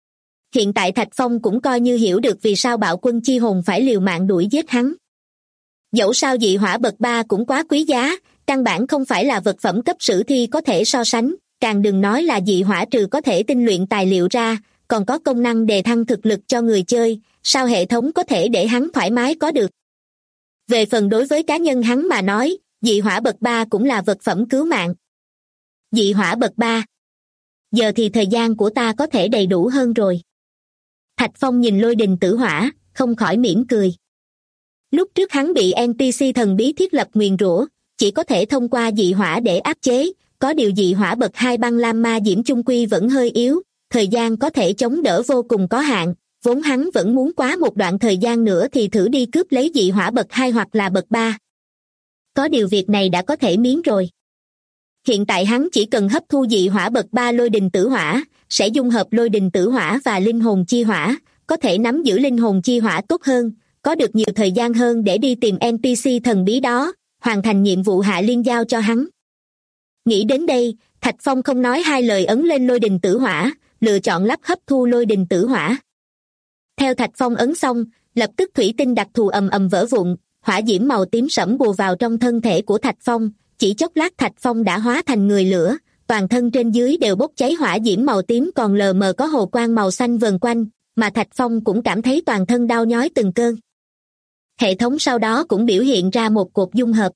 Hiện tại Thạch Phong cũng coi như hiểu được vì sao bạo quân chi hồn phải liều mạng đuổi giết hắn. Dẫu sao dị hỏa bậc 3 cũng quá quý giá, căn bản không phải là vật phẩm cấp sử thi có thể so sánh, càng đừng nói là dị hỏa trừ có thể tinh luyện tài liệu ra, còn có công năng đề thăng thực lực cho người chơi, sao hệ thống có thể để hắn thoải mái có được. Về phần đối với cá nhân hắn mà nói, dị hỏa bậc 3 cũng là vật phẩm cứu mạng. Dị hỏa bậc 3. Giờ thì thời gian của ta có thể đầy đủ hơn rồi. Thạch Phong nhìn lôi đình tử hỏa, không khỏi mỉm cười. Lúc trước hắn bị NPC thần bí thiết lập nguyền rủa, chỉ có thể thông qua dị hỏa để áp chế, có điều dị hỏa bậc 2 băng lam ma diễm chung quy vẫn hơi yếu, thời gian có thể chống đỡ vô cùng có hạn, vốn hắn vẫn muốn quá một đoạn thời gian nữa thì thử đi cướp lấy dị hỏa bậc 2 hoặc là bậc 3. Có điều việc này đã có thể miễn rồi. Hiện tại hắn chỉ cần hấp thu dị hỏa bậc 3 lôi đình tử hỏa, sẽ dung hợp lôi đình tử hỏa và linh hồn chi hỏa, có thể nắm giữ linh hồn chi hỏa tốt hơn, có được nhiều thời gian hơn để đi tìm NPC thần bí đó, hoàn thành nhiệm vụ hạ liên giao cho hắn. Nghĩ đến đây, Thạch Phong không nói hai lời ấn lên lôi đình tử hỏa, lựa chọn lắp hấp thu lôi đình tử hỏa. Theo Thạch Phong ấn xong, lập tức thủy tinh đặc thù ầm ầm vỡ vụn, hỏa diễm màu tím sẫm bùa vào trong thân thể của Thạch Phong, chỉ chốc lát Thạch Phong đã hóa thành người lửa, toàn thân trên dưới đều bốc cháy hỏa diễm màu tím còn lờ mờ có hồ quang màu xanh vần quanh, mà Thạch Phong cũng cảm thấy toàn thân đau nhói từng cơn. Hệ thống sau đó cũng biểu hiện ra một cột dung hợp.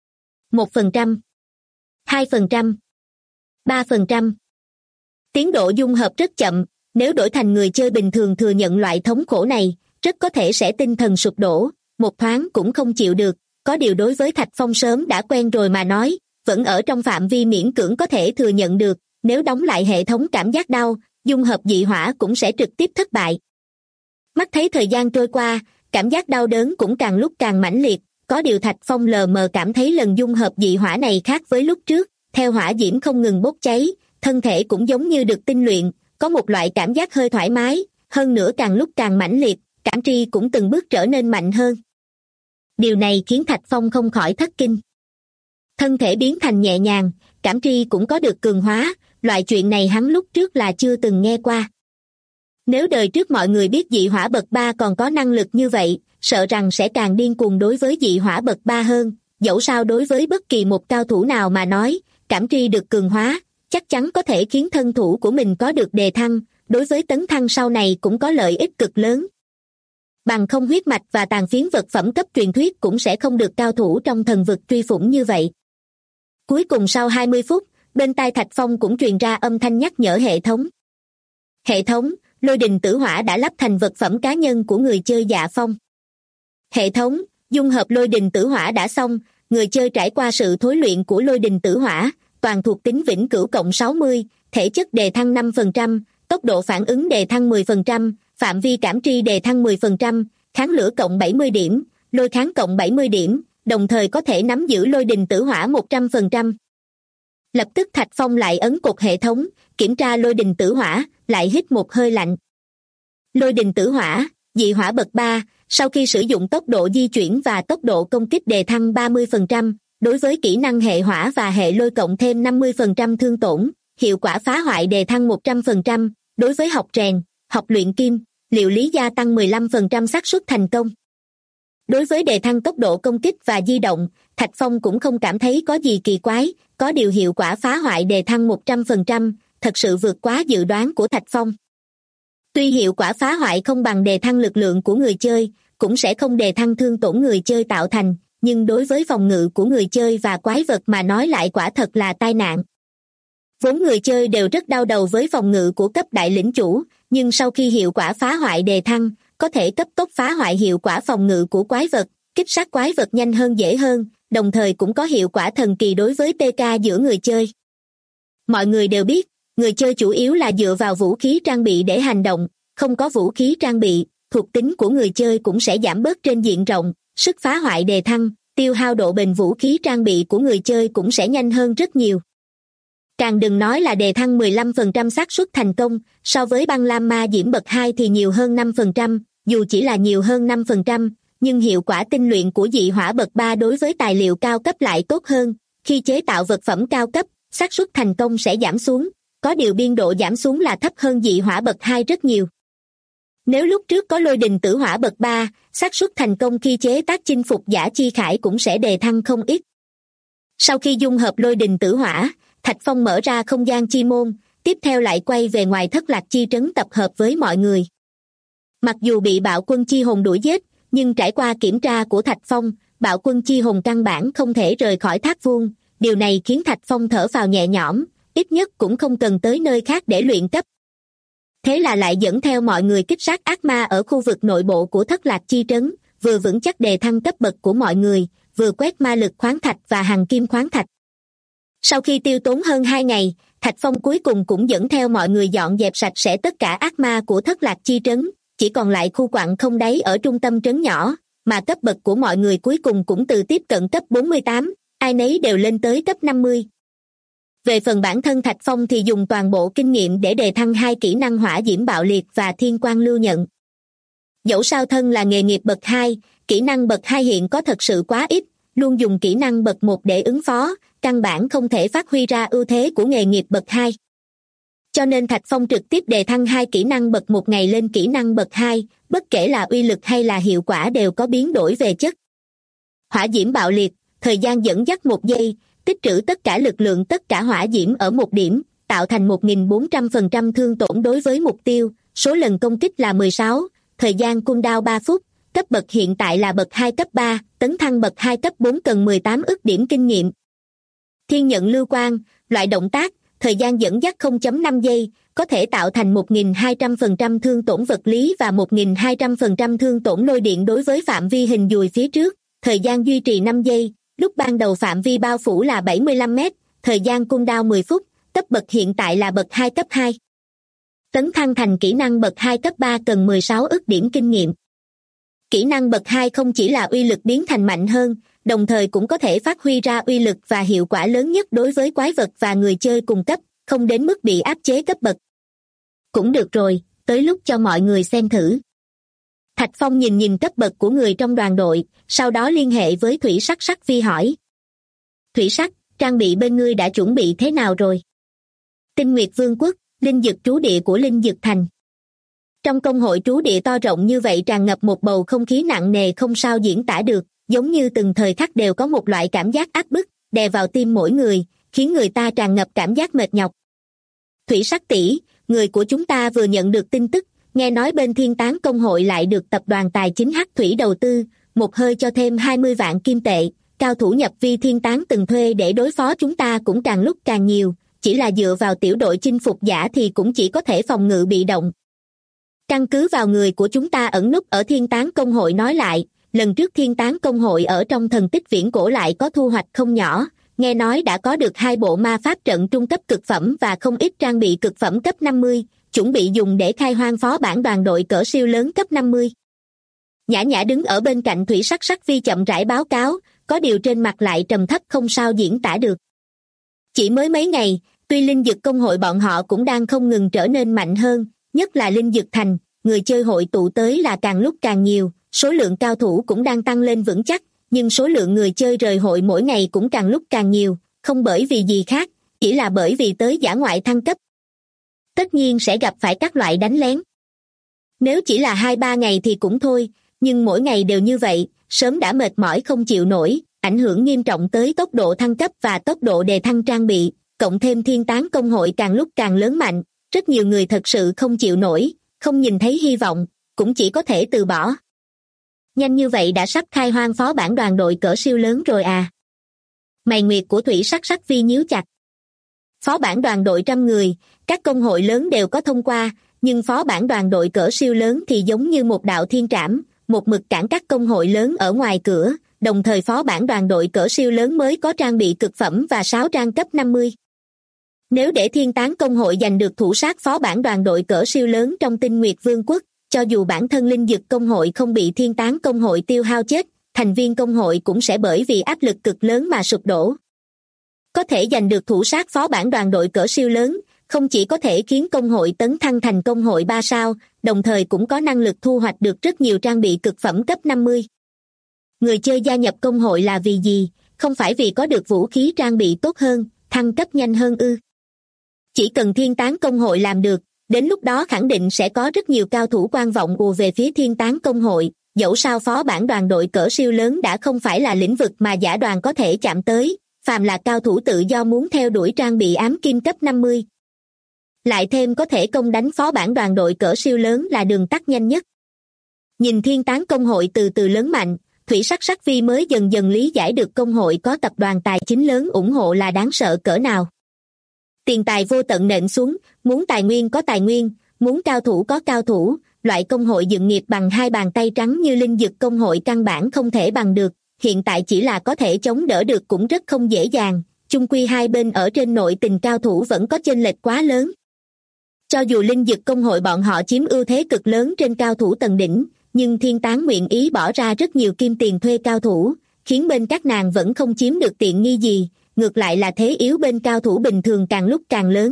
1%, 2%, 3%. Tiến độ dung hợp rất chậm, nếu đổi thành người chơi bình thường thừa nhận loại thống khổ này, rất có thể sẽ tinh thần sụp đổ, một thoáng cũng không chịu được, có điều đối với Thạch Phong sớm đã quen rồi mà nói, vẫn ở trong phạm vi miễn cưỡng có thể thừa nhận được, nếu đóng lại hệ thống cảm giác đau, dung hợp dị hỏa cũng sẽ trực tiếp thất bại. Mắt thấy thời gian trôi qua, cảm giác đau đớn cũng càng lúc càng mãnh liệt, có điều Thạch Phong lờ mờ cảm thấy lần dung hợp dị hỏa này khác với lúc trước, theo hỏa diễm không ngừng bốc cháy, thân thể cũng giống như được tinh luyện, có một loại cảm giác hơi thoải mái, hơn nữa càng lúc càng mãnh liệt, cảm tri cũng từng bước trở nên mạnh hơn. Điều này khiến Thạch Phong không khỏi thất kinh. Thân thể biến thành nhẹ nhàng, cảm tri cũng có được cường hóa, loại chuyện này hắn lúc trước là chưa từng nghe qua. Nếu đời trước mọi người biết dị hỏa bậc 3 còn có năng lực như vậy, sợ rằng sẽ càng điên cuồng đối với dị hỏa bậc 3 hơn, dẫu sao đối với bất kỳ một cao thủ nào mà nói, cảm tri được cường hóa, chắc chắn có thể khiến thân thủ của mình có được đề thăng, đối với tấn thăng sau này cũng có lợi ích cực lớn. Bằng không huyết mạch và tàn phiến vật phẩm cấp truyền thuyết cũng sẽ không được cao thủ trong thần vực truy phủng như vậy. Cuối cùng sau 20 phút, bên tai Thạch Phong cũng truyền ra âm thanh nhắc nhở hệ thống. Hệ thống, lôi đình tử hỏa đã lắp thành vật phẩm cá nhân của người chơi Dạ Phong. Hệ thống, dung hợp lôi đình tử hỏa đã xong, người chơi trải qua sự thối luyện của lôi đình tử hỏa, toàn thuộc tính vĩnh cửu cộng 60, thể chất đề thăng 5%, tốc độ phản ứng đề thăng 10%, phạm vi cảm tri đề thăng 10%, kháng lửa cộng 70 điểm, lôi kháng cộng 70 điểm, đồng thời có thể nắm giữ lôi đình tử hỏa 100%. Lập tức Thạch Phong lại ấn cột hệ thống, kiểm tra lôi đình tử hỏa, lại hít một hơi lạnh. Lôi đình tử hỏa, dị hỏa bậc 3, sau khi sử dụng tốc độ di chuyển và tốc độ công kích đề thăng 30%, đối với kỹ năng hệ hỏa và hệ lôi cộng thêm 50% thương tổn, hiệu quả phá hoại đề thăng 100%, đối với học rèn, học luyện kim, liệu lý gia tăng 15% xác suất thành công. Đối với đề thăng tốc độ công kích và di động, Thạch Phong cũng không cảm thấy có gì kỳ quái, có điều hiệu quả phá hoại đề thăng 100%, thật sự vượt quá dự đoán của Thạch Phong. Tuy hiệu quả phá hoại không bằng đề thăng lực lượng của người chơi, cũng sẽ không đề thăng thương tổn người chơi tạo thành, nhưng đối với phòng ngự của người chơi và quái vật mà nói lại quả thật là tai nạn. Vốn người chơi đều rất đau đầu với phòng ngự của cấp đại lĩnh chủ, nhưng sau khi hiệu quả phá hoại đề thăng, có thể cấp tốc phá hoại hiệu quả phòng ngự của quái vật, kích sát quái vật nhanh hơn dễ hơn, đồng thời cũng có hiệu quả thần kỳ đối với PK giữa người chơi. Mọi người đều biết, người chơi chủ yếu là dựa vào vũ khí trang bị để hành động, không có vũ khí trang bị, thuộc tính của người chơi cũng sẽ giảm bớt trên diện rộng, sức phá hoại đề thăng, tiêu hao độ bền vũ khí trang bị của người chơi cũng sẽ nhanh hơn rất nhiều. Càng đừng nói là đề thăng 15% xác suất thành công, so với băng lam ma diễm bậc 2 thì nhiều hơn 5%, dù chỉ là nhiều hơn 5%, nhưng hiệu quả tinh luyện của dị hỏa bậc 3 đối với tài liệu cao cấp lại tốt hơn, khi chế tạo vật phẩm cao cấp, xác suất thành công sẽ giảm xuống, có điều biên độ giảm xuống là thấp hơn dị hỏa bậc 2 rất nhiều. Nếu lúc trước có lôi đình tử hỏa bậc 3, xác suất thành công khi chế tác chinh phục giả chi khải cũng sẽ đề thăng không ít. Sau khi dung hợp lôi đình tử hỏa, Thạch Phong mở ra không gian chi môn, tiếp theo lại quay về ngoài Thất Lạc chi trấn tập hợp với mọi người. Mặc dù bị bạo quân chi hồn đuổi giết, nhưng trải qua kiểm tra của Thạch Phong, bạo quân chi hồn căn bản không thể rời khỏi thác vuông. Điều này khiến Thạch Phong thở phào nhẹ nhõm, ít nhất cũng không cần tới nơi khác để luyện cấp. Thế là lại dẫn theo mọi người kích sát ác ma ở khu vực nội bộ của Thất Lạc chi trấn, vừa vững chắc đề thăng cấp bậc của mọi người, vừa quét ma lực khoáng thạch và hằng kim khoáng thạch. Sau khi tiêu tốn hơn 2 ngày, Thạch Phong cuối cùng cũng dẫn theo mọi người dọn dẹp sạch sẽ tất cả ác ma của Thất Lạc chi trấn, chỉ còn lại khu quặng không đáy ở trung tâm trấn nhỏ, mà cấp bậc của mọi người cuối cùng cũng từ tiếp cận cấp 48, ai nấy đều lên tới cấp 50. Về phần bản thân Thạch Phong thì dùng toàn bộ kinh nghiệm để đề thăng 2 kỹ năng hỏa diễm bạo liệt và thiên quang lưu nhận. Dẫu sao thân là nghề nghiệp bậc 2, kỹ năng bậc 2 hiện có thật sự quá ít, luôn dùng kỹ năng bậc 1 để ứng phó, căn bản không thể phát huy ra ưu thế của nghề nghiệp bậc 2. Cho nên Thạch Phong trực tiếp đề thăng 2 kỹ năng bậc 1 ngày lên kỹ năng bậc 2, bất kể là uy lực hay là hiệu quả đều có biến đổi về chất. Hỏa diễm bạo liệt, thời gian dẫn dắt 1 giây, tích trữ tất cả lực lượng tất cả hỏa diễm ở một điểm, tạo thành 1400% thương tổn đối với mục tiêu, số lần công kích là 16, thời gian cooldown 3 phút, cấp bậc hiện tại là bậc 2 cấp 3, tấn thăng bậc 2 cấp 4 cần 18 ức điểm kinh nghiệm. Thiên nhận lưu quang, loại động tác, thời gian dẫn dắt 0.5 giây, có thể tạo thành 1200% thương tổn vật lý và 1200% thương tổn lôi điện đối với phạm vi hình dùi phía trước, thời gian duy trì 5 giây, lúc ban đầu phạm vi bao phủ là 75 mét, thời gian cooldown 10 phút, cấp bậc hiện tại là bậc 2 cấp 2. Tấn thăng thành kỹ năng bậc 2 cấp 3 cần 16 ức điểm kinh nghiệm. Kỹ năng bậc 2 không chỉ là uy lực biến thành mạnh hơn, đồng thời cũng có thể phát huy ra uy lực và hiệu quả lớn nhất đối với quái vật và người chơi cùng cấp, không đến mức bị áp chế cấp bậc. Cũng được rồi, tới lúc cho mọi người xem thử. Thạch Phong nhìn cấp bậc của người trong đoàn đội, sau đó liên hệ với Thủy Sắc Sắc Vi hỏi. Thủy Sắc, trang bị bên ngươi đã chuẩn bị thế nào rồi? Tinh Nguyệt Vương quốc, linh dực trú địa của Linh Dực Thành. Trong công hội trú địa to rộng như vậy tràn ngập một bầu không khí nặng nề không sao diễn tả được, giống như từng thời khắc đều có một loại cảm giác áp bức, đè vào tim mỗi người, khiến người ta tràn ngập cảm giác mệt nhọc. Thủy Sắc tỷ, người của chúng ta vừa nhận được tin tức, nghe nói bên Thiên Tán công hội lại được tập đoàn tài chính Hắc Thủy đầu tư, một hơi cho thêm 20 vạn kim tệ, cao thủ nhập vi Thiên Tán từng thuê để đối phó chúng ta cũng càng lúc càng nhiều, chỉ là dựa vào tiểu đội chinh phục giả thì cũng chỉ có thể phòng ngự bị động. Căn cứ vào người của chúng ta ẩn núp ở Thiên Tán công hội nói lại, lần trước Thiên Tán công hội ở trong thần tích viễn cổ lại có thu hoạch không nhỏ, nghe nói đã có được 2 bộ ma pháp trận trung cấp cực phẩm và không ít trang bị cực phẩm cấp 50, chuẩn bị dùng để khai hoang phó bản đoàn đội cỡ siêu lớn cấp 50. Nhã Nhã đứng ở bên cạnh Thủy Sắc Sắc Vi chậm rãi báo cáo, có điều trên mặt lại trầm thấp không sao diễn tả được. Chỉ mới mấy ngày, tuy linh dực công hội bọn họ cũng đang không ngừng trở nên mạnh hơn, nhất là Linh Dực Thành, người chơi hội tụ tới là càng lúc càng nhiều, số lượng cao thủ cũng đang tăng lên vững chắc, nhưng số lượng người chơi rời hội mỗi ngày cũng càng lúc càng nhiều, không bởi vì gì khác, chỉ là bởi vì tới dã ngoại thăng cấp. Tất nhiên sẽ gặp phải các loại đánh lén. Nếu chỉ là 2-3 ngày thì cũng thôi, nhưng mỗi ngày đều như vậy, sớm đã mệt mỏi không chịu nổi, ảnh hưởng nghiêm trọng tới tốc độ thăng cấp và tốc độ đề thăng trang bị, cộng thêm Thiên Tán công hội càng lúc càng lớn mạnh, rất nhiều người thật sự không chịu nổi, không nhìn thấy hy vọng, cũng chỉ có thể từ bỏ. Nhanh như vậy đã sắp khai hoang phó bản đoàn đội cỡ siêu lớn rồi à? Mày nguyệt của Thủy Sắc Sắc Vi nhíu chặt. Phó bản đoàn đội 100 người, các công hội lớn đều có thông qua, nhưng phó bản đoàn đội cỡ siêu lớn thì giống như một đạo thiên trảm, một mực cản các công hội lớn ở ngoài cửa, đồng thời phó bản đoàn đội cỡ siêu lớn mới có trang bị cực phẩm và 6 trang cấp 50. Nếu để Thiên Tán công hội giành được thủ sát phó bản đoàn đội cỡ siêu lớn trong Tinh Nguyệt Vương quốc, cho dù bản thân linh dực công hội không bị Thiên Tán công hội tiêu hao chết, thành viên công hội cũng sẽ bởi vì áp lực cực lớn mà sụp đổ. Có thể giành được thủ sát phó bản đoàn đội cỡ siêu lớn, không chỉ có thể khiến công hội tấn thăng thành công hội 3 sao, đồng thời cũng có năng lực thu hoạch được rất nhiều trang bị cực phẩm cấp 50. Người chơi gia nhập công hội là vì gì? Không phải vì có được vũ khí trang bị tốt hơn, thăng cấp nhanh hơn ư? Chỉ cần Thiên Tán công hội làm được, Đến lúc đó khẳng định sẽ có rất nhiều cao thủ quan vọng ùa về phía Thiên Tán Công hội, dẫu sao phó bản đoàn đội cỡ siêu lớn đã không phải là lĩnh vực mà giả đoàn có thể chạm tới, phàm là cao thủ tự do muốn theo đuổi trang bị ám kim cấp 50. Lại thêm có thể công đánh phó bản đoàn đội cỡ siêu lớn là đường tắt nhanh nhất. Nhìn Thiên Tán Công hội từ từ lớn mạnh, Thủy Sắc Sắc Vi mới dần dần lý giải được công hội có tập đoàn tài chính lớn ủng hộ là đáng sợ cỡ nào. Tiền tài vô tận nện xuống, muốn tài nguyên có tài nguyên, muốn cao thủ có cao thủ, loại công hội dựng nghiệp bằng hai bàn tay trắng như Linh Dực công hội căn bản không thể bằng được, hiện tại chỉ là có thể chống đỡ được cũng rất không dễ dàng, chung quy hai bên ở trên nội tình cao thủ vẫn có chênh lệch quá lớn. Cho dù Linh Dực công hội bọn họ chiếm ưu thế cực lớn trên cao thủ tầng đỉnh, nhưng Thiên Tán nguyện ý bỏ ra rất nhiều kim tiền thuê cao thủ, khiến bên các nàng vẫn không chiếm được tiện nghi gì, ngược lại là thế yếu bên cao thủ bình thường càng lúc càng lớn.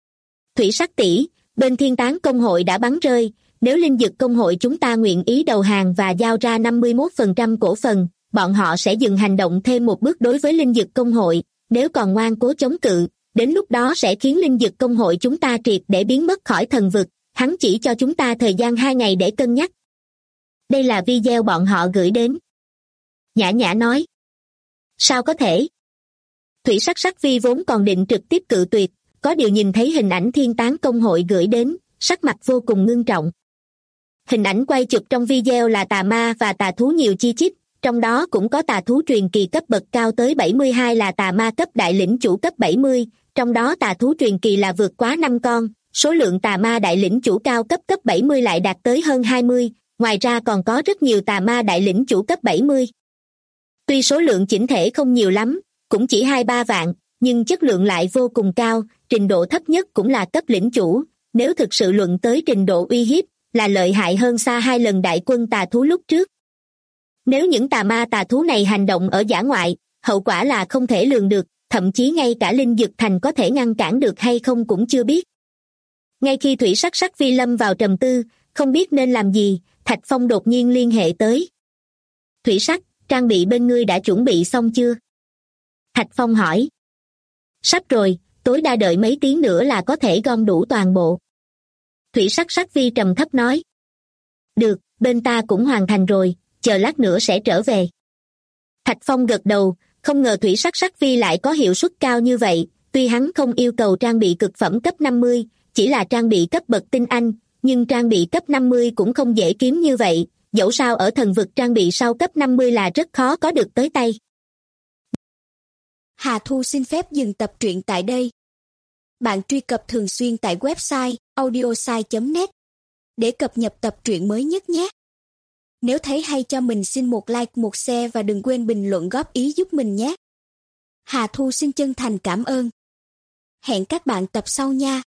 Thủy Sắc tỷ, bên Thiên Tán công hội đã bắn rơi, nếu Linh Dực công hội chúng ta nguyện ý đầu hàng và giao ra 51% cổ phần, bọn họ sẽ dừng hành động thêm một bước đối với Linh Dực công hội, nếu còn ngoan cố chống cự, đến lúc đó sẽ khiến Linh Dực công hội chúng ta triệt để biến mất khỏi thần vực, hắn chỉ cho chúng ta thời gian 2 ngày để cân nhắc. Đây là video bọn họ gửi đến. Nhã Nhã nói. Sao có thể? Thủy Sắc Sắc Vi vốn còn định trực tiếp cự tuyệt, có điều nhìn thấy hình ảnh Thiên Tán công hội gửi đến, sắc mặt vô cùng ngưng trọng. Hình ảnh quay chụp trong video là tà ma và tà thú nhiều chi chít, trong đó cũng có tà thú truyền kỳ cấp bậc cao tới 72 là tà ma cấp đại lĩnh chủ cấp 70, trong đó tà thú truyền kỳ là vượt quá 5 con, số lượng tà ma đại lĩnh chủ cao cấp 70 lại đạt tới hơn 20, ngoài ra còn có rất nhiều tà ma đại lĩnh chủ cấp 70. Tuy số lượng chỉnh thể không nhiều lắm, cũng chỉ 2-3 vạn, nhưng chất lượng lại vô cùng cao, trình độ thấp nhất cũng là cấp lĩnh chủ, nếu thực sự luận tới trình độ uy hiếp, là lợi hại hơn xa 2 lần đại quân tà thú lúc trước. Nếu những tà ma tà thú này hành động ở dã ngoại, hậu quả là không thể lường được, thậm chí ngay cả Linh Dực Thành có thể ngăn cản được hay không cũng chưa biết. Ngay khi Thủy Sắc Sắc Vi lâm vào trầm tư, không biết nên làm gì, Thạch Phong đột nhiên liên hệ tới. Thủy Sắc, trang bị bên ngươi đã chuẩn bị xong chưa? Thạch Phong hỏi. Sắp rồi, tối đa đợi mấy tiếng nữa là có thể gom đủ toàn bộ. Thủy Sắc Sắc Vi trầm thấp nói. Được, bên ta cũng hoàn thành rồi, chờ lát nữa sẽ trở về. Thạch Phong gật đầu, không ngờ Thủy Sắc Sắc Vi lại có hiệu suất cao như vậy, tuy hắn không yêu cầu trang bị cực phẩm cấp 50, chỉ là trang bị cấp bậc tinh anh, nhưng trang bị cấp 50 cũng không dễ kiếm như vậy, dẫu sao ở thần vực trang bị sau cấp 50 là rất khó có được tới tay. Hà Thu xin phép dừng tập truyện tại đây. Bạn truy cập thường xuyên tại website audiosai.net để cập nhật tập truyện mới nhất nhé. Nếu thấy hay cho mình xin một like, một share và đừng quên bình luận góp ý giúp mình nhé. Hà Thu xin chân thành cảm ơn. Hẹn các bạn tập sau nha.